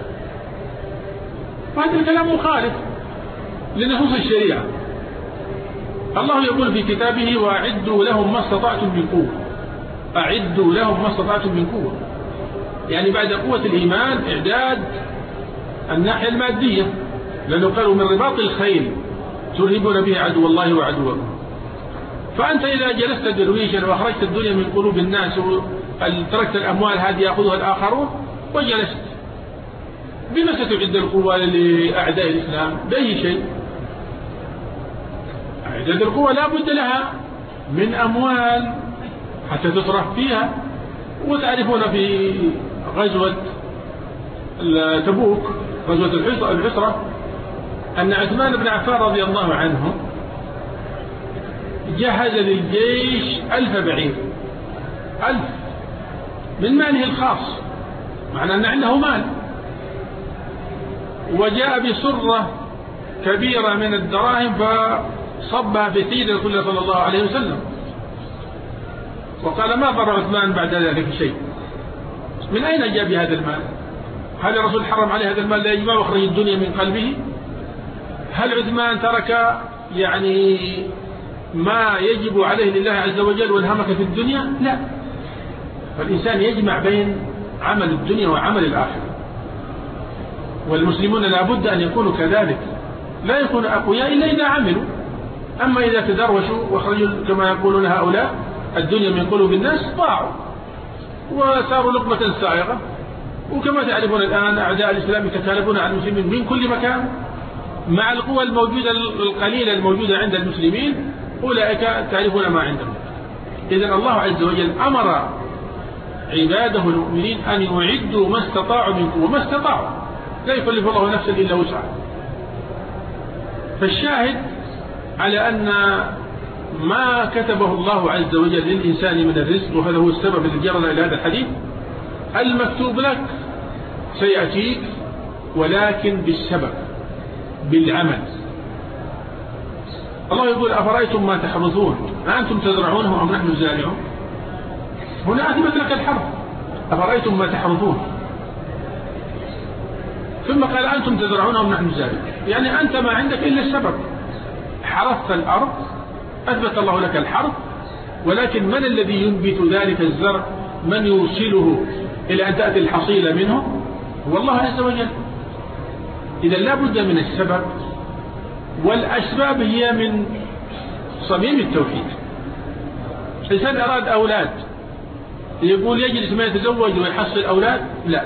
وهذا الكلام مخالف لنصوص الشريعة. الله يقول في كتابه: وأعدوا لهم ما استطعتم من قوة. أعدوا لهم ما استطعتم من قوة، يعني بعد قوة الإيمان إعداد الناحية المادية، لأنه قالوا: من رباط الخيل ترهبون به عدو الله وعدوكم. فأنت إذا جلست درويشا وأخرجت الدنيا من قلوب الناس وتركت الأموال هذه يأخذها الآخرون وجلست، بما ستعد القوة لأعداء الإسلام؟ بأي شيء؟ إعداد القوة لا بد لها من أموال حتى تصرف فيها. وتعرفون في غزوة تبوك، غزوة العسرة، أن عثمان بن عفان رضي الله عنه جهز للجيش 1000 بعير، 1000 من ماله الخاص، معنى أن عنده مال، وجاء بصرة كبيرة من الدراهم فصبها في سيد رسول الله صلى الله عليه وسلم، وقال ما ضر عثمان بعد ذلك شيء. من أين جاء بهذا المال؟ هل الرسول حرم عليه هذا المال ليجمع وأخرج الدنيا من قلبه؟ هل عثمان ترك يعني ما يجب عليه لله عز وجل وانهمك في الدنيا؟ لا. فالإنسان يجمع بين عمل الدنيا وعمل الآخرة، والمسلمون لا بد أن يكونوا كذلك، لا يكونوا أقوياء إلا إذا عملوا. أما إذا تدروشوا وخرجوا كما يقولون هؤلاء الدنيا من قلوب الناس ضاعوا وصاروا لقمة سائغة. وكما تعرفون الآن أعداء الإسلام يتكالبون على المسلمين من كل مكان، مع القوى الموجودة القليلة الموجودة عند المسلمين أولئك تعرفون ما عندهم. إذن الله عز وجل أمر عباده المؤمنين أن يعدوا ما استطاعوا من قوة، ما استطاعوا، لا يكلف الله نفسا إلا وسعها. فالشاهد على أن ما كتبه الله عز وجل للإنسان من الرزق، وهذا هو السبب الذي جرنا إلى هذا الحديث، المكتوب لك سيأتيك، ولكن بالسبب، بالعمل. الله يقول أفرأيتم ما تحرثون أأنتم تزرعونه أم نحن الزارعون؟ هنا أثبت لك الحرث، أفرأيتم ما تحرثون، ثم قال أنتم تزرعونه أم نحن الزارعون، يعني أنت ما عندك إلا السبب، حرثت الأرض أثبت الله لك الحرث، ولكن من الذي ينبت ذلك الزرع؟ من يوصله إلى أن تأتي الحصيلة منه؟ هو الله عز وجل. إذا لا بد من السبب، والأسباب هي من صميم التوحيد. الإنسان أراد أولاد يقول يجلس ما يتزوج ويحصل أولاد؟ لا،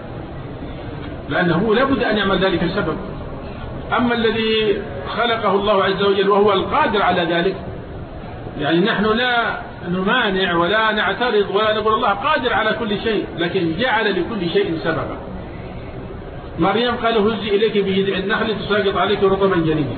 لأنه لا بد أن يعمل ذلك السبب. أما الذي خلقه الله عز وجل وهو القادر على ذلك، يعني نحن لا نمانع ولا نعترض ولا نقول الله قادر على كل شيء، لكن جعل لكل شيء سببا. مريم قال هزي إليك بجذع النخل تساقط عليك رطبا جنيا،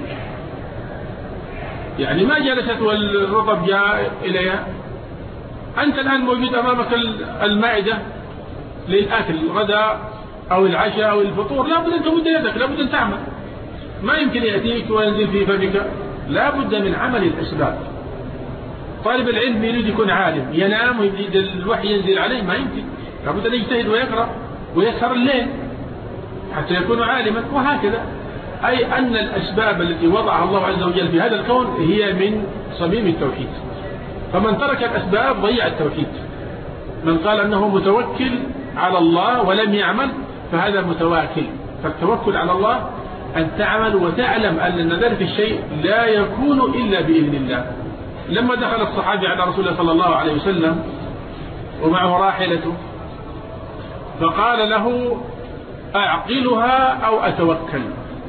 يعني ما جلست والرطب جاء إليها. أنت الآن موجود أمامك المائدة للأكل، الغداء أو العشاء أو الفطور، لا بد أن تمد يدك، لا بد أن تعمل، ما يمكن يأتيك وينزل في فمك، لا بد من عمل الأسباب. طالب العلم يريد يكون عالم، ينام ويريد الوحي ينزل عليه، ما يمكن، لا بد أن يجتهد ويقرأ ويسهر الليل حتى يكون عالما، وهكذا. أي أن الأسباب التي وضعها الله عز وجل في هذا الكون هي من صميم التوحيد، فمن ترك الأسباب ضيع التوحيد. من قال أنه متوكل على الله ولم يعمل فهذا متواكل. فالتوكل على الله أن تعمل وتعلم أن ذلك الشيء لا يكون إلا بإذن الله. لما دخل الصحابي على رسول الله صلى الله عليه وسلم ومعه راحلته، فقال له أعقلها أو أتوكل.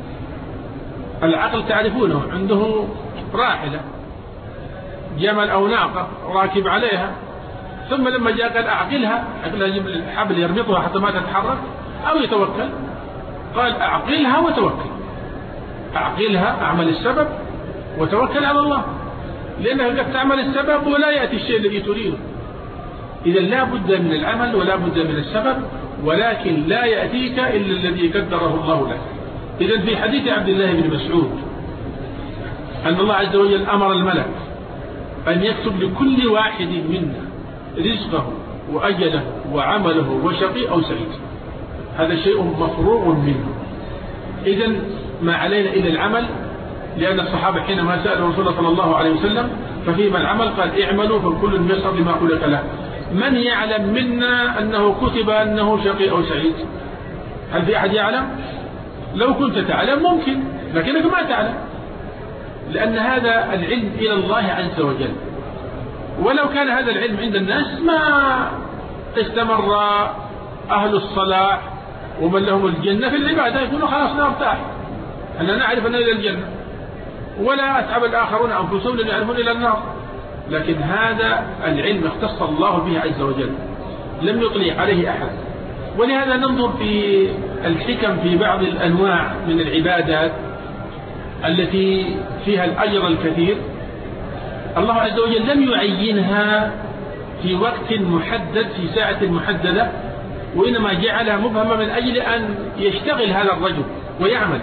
العقل تعرفونه، عنده راحلة جمل أو ناقة راكب عليها، ثم لما جاء قال أعقلها، يجيب الحبل يربطها حتى ما تتحرك، أو يتوكل. قال أعقلها وتوكل، أعقلها أعمل السبب وتوكل على الله، لأنك قد تعمل السبب ولا يأتي الشيء الذي تريده. إذا لا بد من العمل ولا بد من السبب، ولكن لا يأتيك إلا الذي قدره الله لك. إذا في حديث عبد الله بن مسعود أن الله عز وجل أمر الملك أن يكتب لكل واحد منا رزقه وأجله وعمله وشقي أو سعيد، هذا شيء مفروغ منه. إذا ما علينا إلا العمل، لأن الصحابة حينما سألوا رسول الله صلى الله عليه وسلم ففيما العمل قال اعملوا فكل ميسر لما خلق له. من يعلم منا أنه كتب أنه شقي أو سعيد؟ هل في أحد يعلم؟ لو كنت تعلم ممكن، لكنك ما تعلم، لأن هذا العلم إلى الله عز وجل. ولو كان هذا العلم عند الناس ما استمر أهل الصلاح ومن لهم الجنة في العبادة، يقولوا خلاص نرتاح، أننا نعرف أننا إلى الجنة، ولا أتعب الآخرون أنفسهم لأن يعرفون إلى النار. لكن هذا العلم اختص الله به عز وجل، لم يطلع عليه أحد. ولهذا ننظر في الحكم في بعض الأنواع من العبادات التي فيها الأجر الكثير، الله عز وجل لم يعينها في وقت محدد في ساعة محددة، وإنما جعلها مبهمة من أجل أن يشتغل هذا الرجل ويعمل.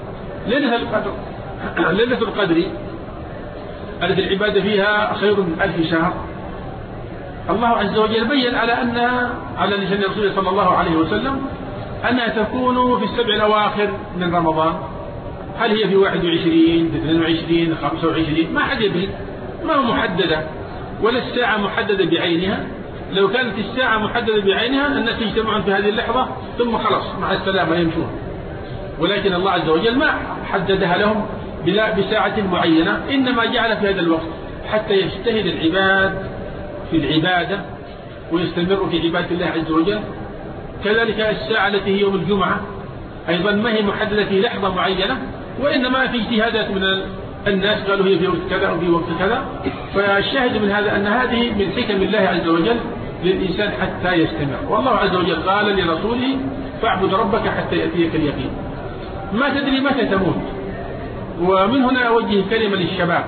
ليلة القدر التي العبادة فيها خير من 1000 شهر، الله عز وجل بين على لسان رسوله صلى الله عليه وسلم أنها تكون في السبع الأواخر من رمضان. هل هي في 21 في 22 25 ما حد يدري، ما هو محددة، ولا الساعة محددة بعينها. لو كانت الساعة محددة بعينها الناس يجتمعون في هذه اللحظة ثم خلاص مع السلامة يمشون، ولكن الله عز وجل ما حددها لهم بساعة معينة، إنما جعل في هذا الوقت حتى يجتهد العباد في العبادة ويستمر في عبادة الله عز وجل. كذلك الساعة التي هي يوم الجمعة أيضا ما هي محددة في لحظة معينة، وإنما في اجتهادات من الناس قالوا هي في وقت كذا أو في وقت كذا. فالشاهد من هذا أن هذه من حكم الله عز وجل للإنسان حتى يستمر. والله عز وجل قال لرسوله فاعبد ربك حتى يأتيك اليقين، ما تدري متى تموت. ومن هنا أوجه كلمة للشباب.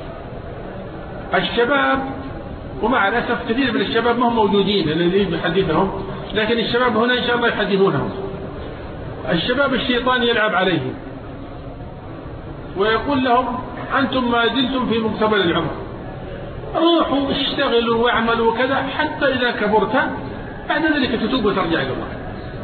الشباب ومع الأسف كثير من الشباب ما هم موجودين الذين يحدثهم، لكن الشباب هنا إن شاء الله يحدثونهم. الشباب الشيطان يلعب عليهم ويقول لهم أنتم ما زلتم في مقتبل العمر، روحوا اشتغلوا واعملوا وكذا حتى إذا كبرت بعد ذلك تتوب وترجع إلى الله.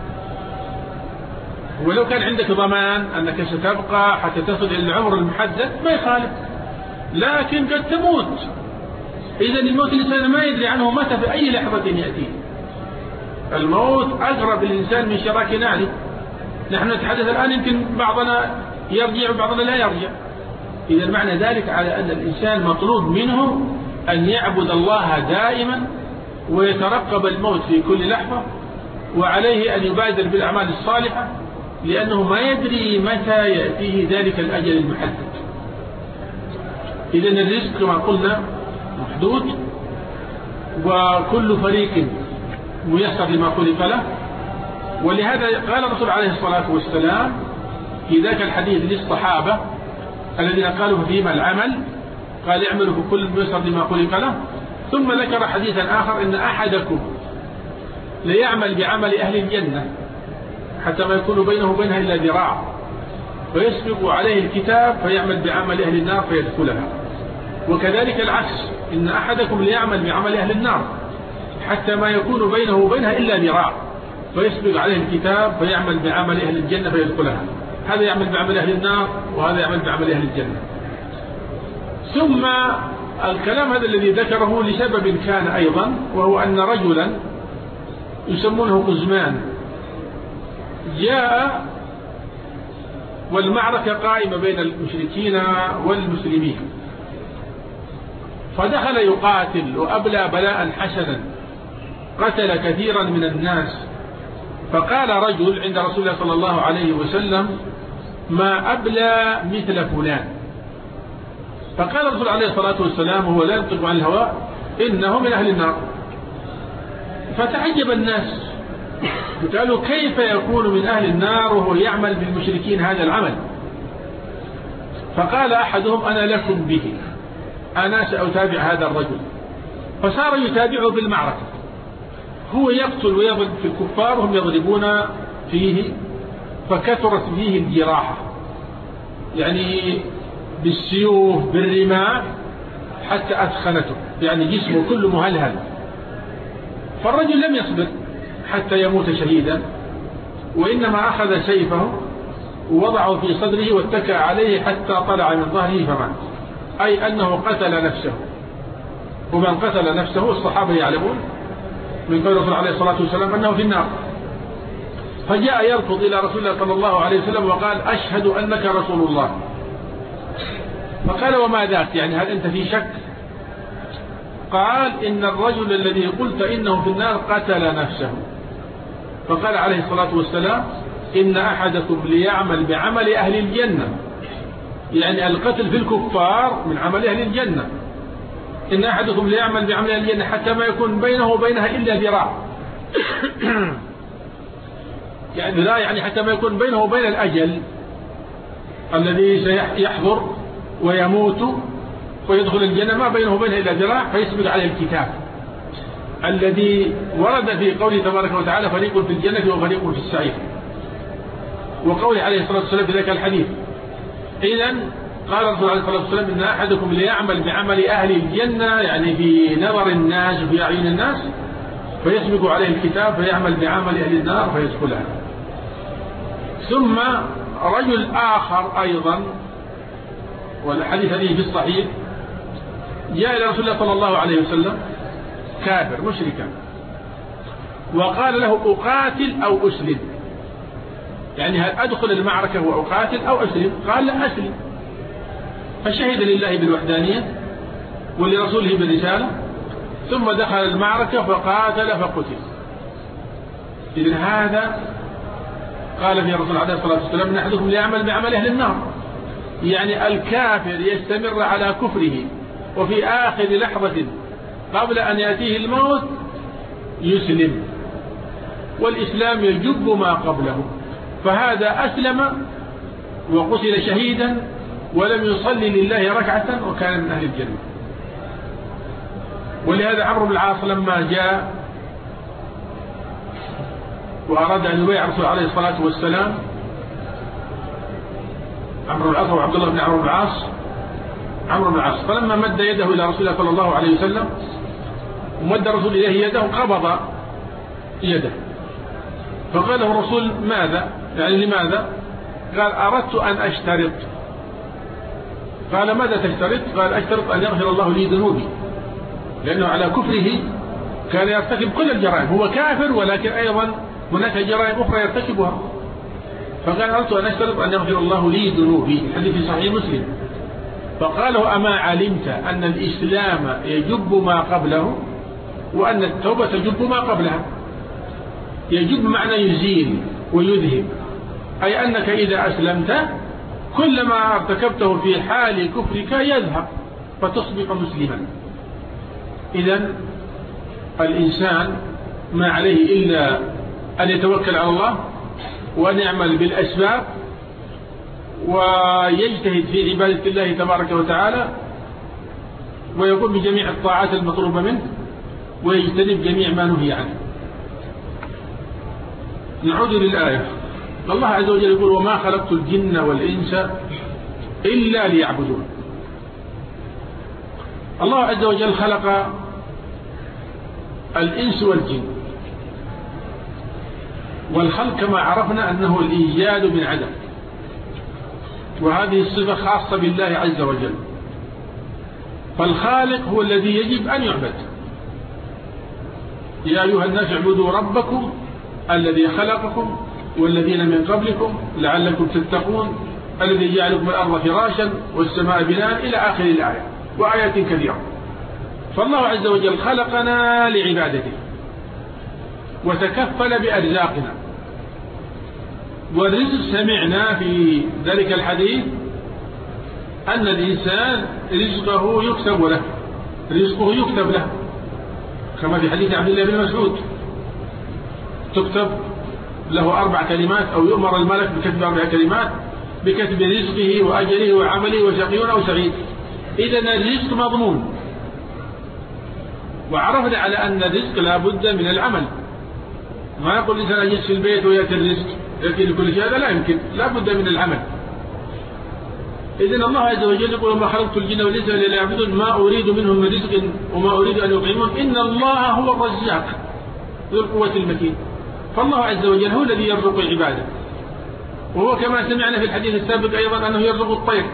ولو كان عندك ضمان أنك ستبقى حتى تصل إلى العمر المحدد ما يخالف، لكن قد تموت. إذا الموت الإنسان ما يدري عنه متى في أي لحظة يأتيه. الموت أقرب الإنسان من شراك نعله. نحن نتحدث الآن يمكن بعضنا يرجع وبعضنا لا يرجع. إذا معنى ذلك على أن الإنسان مطلوب منه أن يعبد الله دائما ويترقب الموت في كل لحظة، وعليه أن يبادر بالأعمال الصالحة لأنه ما يدري متى يأتيه ذلك الأجل المحدد. إذا الرزق كما قلنا محدود، وكل فريق ميسر لما خلق له. ولهذا قال الرسول عليه الصلاة والسلام في ذاك الحديث للصحابة الذين قالوا فيما العمل، قال اعملوا كل ميسر لما خلق له. ثم ذكر حديثا آخر إن أحدكم ليعمل بعمل أهل الجنة حتى ما يكون بينه وبينها إلا ذراع، فيسبق عليه الكتاب فيعمل بعمل أهل النار فيدخلها. وكذلك العكس، إن أحدكم ليعمل بعمل أهل النار حتى ما يكون بينه وبينها إلا ذراع، فيسبق عليه الكتاب فيعمل بعمل أهل الجنة فيدخلها. هذا يعمل بعمل أهل النار وهذا يعمل بعمل أهل الجنة. ثم الكلام هذا الذي ذكره لسبب كان أيضا، وهو أن رجلا يسمونه قزمان جاء والمعركة قائمة بين المشركين والمسلمين، فدخل يقاتل وأبلى بلاء حسنا، قتل كثيرا من الناس. فقال رجل عند رسول الله صلى الله عليه وسلم ما أبلى مثل فلان. فقال الرسول عليه الصلاة والسلام هو لا ينطق عن الهوى إنه من أهل النار. فتعجب الناس قالوا كيف يكون من أهل النار وهو يعمل بالمشركين هذا العمل؟ فقال أحدهم أنا لكم به، أنا سأتابع هذا الرجل. فصار يتابعه في المعركة، هو يقتل ويضرب في الكفار وهم يضربون فيه، فكثرت فيه الجراحة، يعني بالسيوف بالرماح حتى أثخنته، يعني جسمه كله مهلهل. فالرجل لم يصبر حتى يموت شهيدا، وإنما أخذ سيفه ووضعه في صدره واتكى عليه حتى طلع من ظهره فمات، أي أنه قتل نفسه. ومن قتل نفسه الصحابة يعلمون من قول الرسول عليه الصلاة والسلام أنه في النار. فجاء يركض إلى رسول الله صلى الله عليه وسلم وقال أشهد أنك رسول الله. فقال وما ذاك، يعني هل أنت في شك؟ قال إن الرجل الذي قلت إنه في النار قتل نفسه. فقال عليه الصلاة والسلام إن أحدكم ليعمل بعمل أهل الجنة، يعني القتل في الكفار من عمل أهل الجنة. إن أحدكم ليعمل بعمل أهل الجنة حتى ما يكون بينه وبينها إلا ذراع يعني لا، يعني حتى ما يكون بينه وبين الأجل الذي سيحضر ويموت ويدخل الجنة ما بينه وبينها إلا ذراع، فيسبق عليه الكتاب. الذي ورد في قوله تبارك وتعالى فريق في الجنة وفريق في السعير، وقوله عليه الصلاة والسلام في ذلك الحديث. إذن قال الرسول عليه الصلاة والسلام إن أحدكم ليعمل بعمل أهل الجنة، يعني في نظر الناس وفي أعين الناس، فيسبق عليه الكتاب فيعمل بعمل أهل النار فيدخلها. ثم رجل آخر أيضا، والحديث هذه في الصحيح، جاء إلى رسول الله صلى الله عليه وسلم كافر مشركا، وقال له أقاتل أو أسلم، يعني هل أدخل المعركة وأقاتل أو أسلم؟ قال لا أسلم. فشهد لله بالوحدانية ولرسوله بالرسالة، ثم دخل المعركة فقاتل فقتل. إذن هذا قال في الرسول عليه الصلاة والسلام إن أحدكم ليعمل بعمل أهل النار، يعني الكافر يستمر على كفره وفي آخر لحظة قبل أن يأتيه الموت يسلم، والإسلام يجب ما قبله. فهذا أسلم وقتل شهيدا ولم يصلي لله ركعة وكان من أهل الجنة. ولهذا عمرو بن العاص لما جاء وأراد أن يبايع الرسول عليه الصلاة والسلام، عمرو بن العاص وعبد الله بن عمرو بن العاص، عمرو بن العاص، فلما مد يده إلى رسول الله صلى الله عليه وسلم ومد الرسول إليه يده قبض يده، فقال له الرسول ماذا؟ يعني لماذا؟ قال أردت أن أشترط. قال ماذا تشترط؟ قال أشترط أن يغفر الله لي ذنوبي، لأنه على كفره كان يرتكب كل الجرائم، هو كافر ولكن أيضا هناك جرائم أخرى يرتكبها، فقال أردت أن أشترط أن يغفر الله لي ذنوبي، الحديث في صحيح مسلم. فقال له أما علمت أن الإسلام يجب ما قبله وأن التوبة تجب ما قبلها؟ يجب معنى يزيل ويذهب، أي أنك إذا أسلمت كل ما ارتكبته في حال كفرك يذهب فتصبح مسلما. إذن الإنسان ما عليه إلا أن يتوكل على الله وأن يعمل بالأسباب ويجتهد في عبادة الله تبارك وتعالى ويقوم بجميع الطاعات المطلوبة منه ويجتنب جميع ما نهي عنه. نعود للآية. الله عز وجل يقول وما خلقت الجن والإنس إلا ليعبدون. الله عز وجل خلق الإنس والجن، والخلق كما عرفنا أنه الإيجاد من عدم، وهذه الصفة خاصة بالله عز وجل. فالخالق هو الذي يجب أن يعبد. يا أيها الناس اعبدوا ربكم الذي خلقكم والذين من قبلكم لعلكم تتقون الذي جعلكم الأرض فراشا والسماء بناء إلى آخر الآية وآيات كثيرة. فالله عز وجل خلقنا لعبادته وتكفل بأرزاقنا، والرزق سمعنا في ذلك الحديث أن الإنسان رزقه يكتب له، رزقه يكتب له، كما في حديث عبد الله بن مسعود تكتب له 4 كلمات أو يؤمر الملك بكتب 4 كلمات بكتب رزقه وأجله وعمله وشقي أو سعيد. إذن الرزق مضمون. وعرفنا على أن الرزق لا بد من العمل، ما يقول الإنسان أجلس في البيت ويأتي الرزق يأتي لكل شيء، هذا لا يمكن، لا بد من العمل. إذن الله عز وجل يقول ما خلقت الجن والإنس إلا ليعبدون ما أريد منهم من رزق وما أريد أن يطعمون إن الله هو الرزاق ذو القوة المتين. فالله عز وجل هو الذي يرزق عباده، وهو كما سمعنا في الحديث السابق أيضا أنه يرزق الطير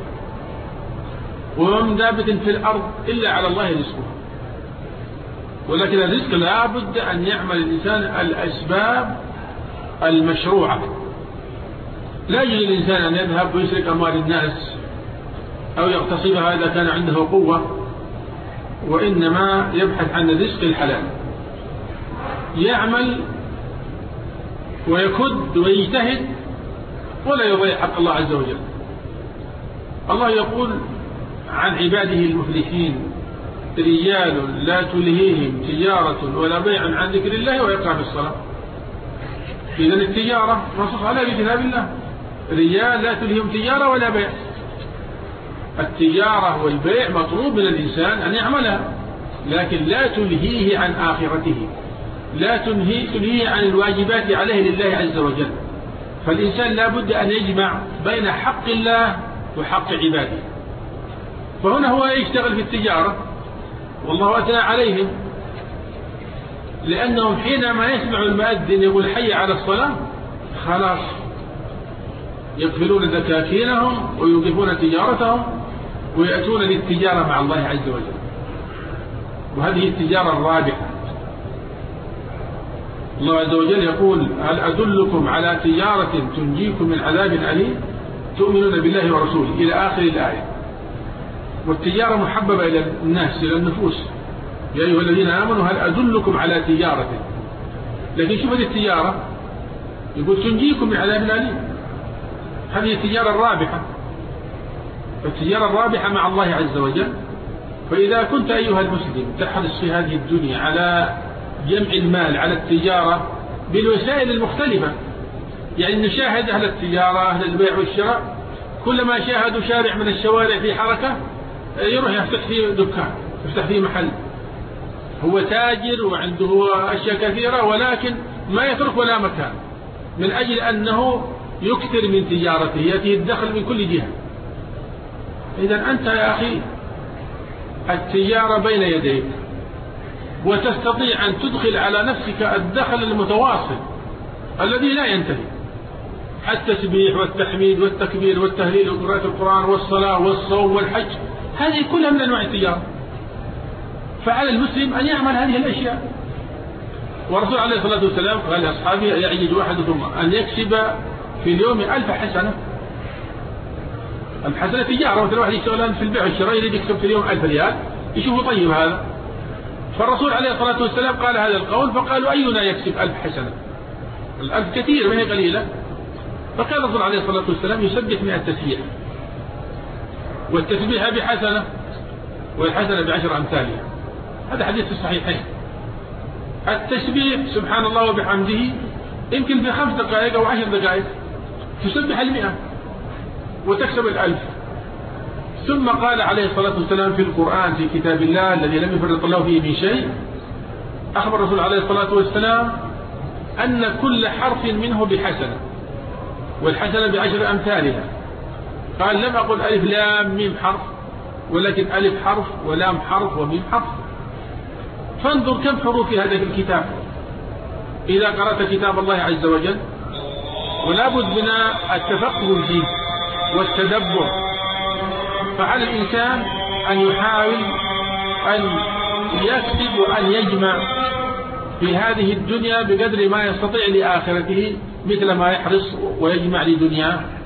ومن دابة في الأرض إلا على الله رزقها. ولكن الرزق لا بد أن يعمل الإنسان الأسباب المشروعة. لا يجوز الإنسان أن يذهب ويسرق أموال الناس أو يغتصبها إذا كان عنده قوة، وإنما يبحث عن الرزق الحلال، يعمل ويكد ويجتهد ولا يضيع حق الله عز وجل. الله يقول عن عباده المفلحين رجال لا تلهيهم تجارة ولا بيع عن ذكر الله وإقام الصلاة. إذن التجارة نصوص عليها بكتاب الله، رجال لا تلهيهم تجارة ولا بيع. التجارة والبيع مطلوب من الإنسان أن يعملها، لكن لا تلهيه عن آخرته، لا تلهيه عن الواجبات عليه لله عز وجل. فالإنسان لا بد أن يجمع بين حق الله وحق عباده. فهنا هو يشتغل في التجارة والله أثنى عليهم، لأنهم حينما يسمع المؤذن يقول حي على الصلاة خلاص يقفلون دكاكينهم ويوقفون تجارتهم ويأتون للتجارة مع الله عز وجل. وهذه التجارة الرابحة. الله عز وجل يقول هل أدلكم على تجارة تنجيكم من عذاب أليم تؤمنون بالله ورسوله إلى آخر الآية. والتجارة محببة إلى الناس، إلى النفوس. يا أيها الذين آمنوا هل أدلكم على تجارة. لكن شوف هذه التجارة يقول تنجيكم من عذاب أليم. هذه التجارة الرابحة. التجارة الرابحة مع الله عز وجل. فإذا كنت أيها المسلم تحرص في هذه الدنيا على جمع المال على التجارة بالوسائل المختلفة، يعني نشاهد أهل التجارة أهل البيع والشراء كلما شاهدوا شارع من الشوارع في حركة يروح يفتح فيه دكان، يفتح فيه محل. هو تاجر وعنده أشياء كثيرة ولكن ما يترك ولا مكان من أجل أنه يكثر من تجارته، يأتيه الدخل من كل جهة. إذا أنت يا أخي التجارة بين يديك وتستطيع أن تدخل على نفسك الدخل المتواصل الذي لا ينتهي. حتى التسبيح والتحميد والتكبير والتهليل وقراءة القرآن والصلاة والصوم والحج هذه كلها من أنواع التجارة. فعلى المسلم أن يعمل هذه الأشياء. ورسول عليه الصلاة والسلام قال لأصحابه يعجز أحدكم أن يكسب في اليوم 1000 حسنة. الحسنة تجارة، مثل واحد يشتغل في البيع والشراء يريد يكسب في اليوم 1000 ريال يشوفه طيب هذا. فالرسول عليه الصلاة والسلام قال هذا القول فقالوا أينا يكسب 1000 حسنة. 1000 كثير ما هي قليلة. فقال الرسول عليه الصلاة والسلام يسبح 100 تسبيح، والتسبيح بحسنة والحسنة ب10 أمثالها. هذا حديث في الصحيحين. التسبيح سبحان الله وبحمده يمكن في 5 دقائق أو 10 دقائق تسبح 100 وتكسب 1000. ثم قال عليه الصلاة والسلام في القرآن في كتاب الله الذي لم يفرط الله فيه من شيء، أخبر الرسول عليه الصلاة والسلام أن كل حرف منه بحسنة والحسنة ب10 أمثالها. قال لم أقل ألف لام ميم حرف، ولكن ألف حرف ولام حرف وميم حرف. فانظر كم حروف في هذا الكتاب إذا قرأت كتاب الله عز وجل. ولا بد من التفقه فيه والتدبر. فعلى الإنسان أن يحاول أن يكسب وأن يجمع في هذه الدنيا بقدر ما يستطيع لآخرته مثل ما يحرص ويجمع لدنياه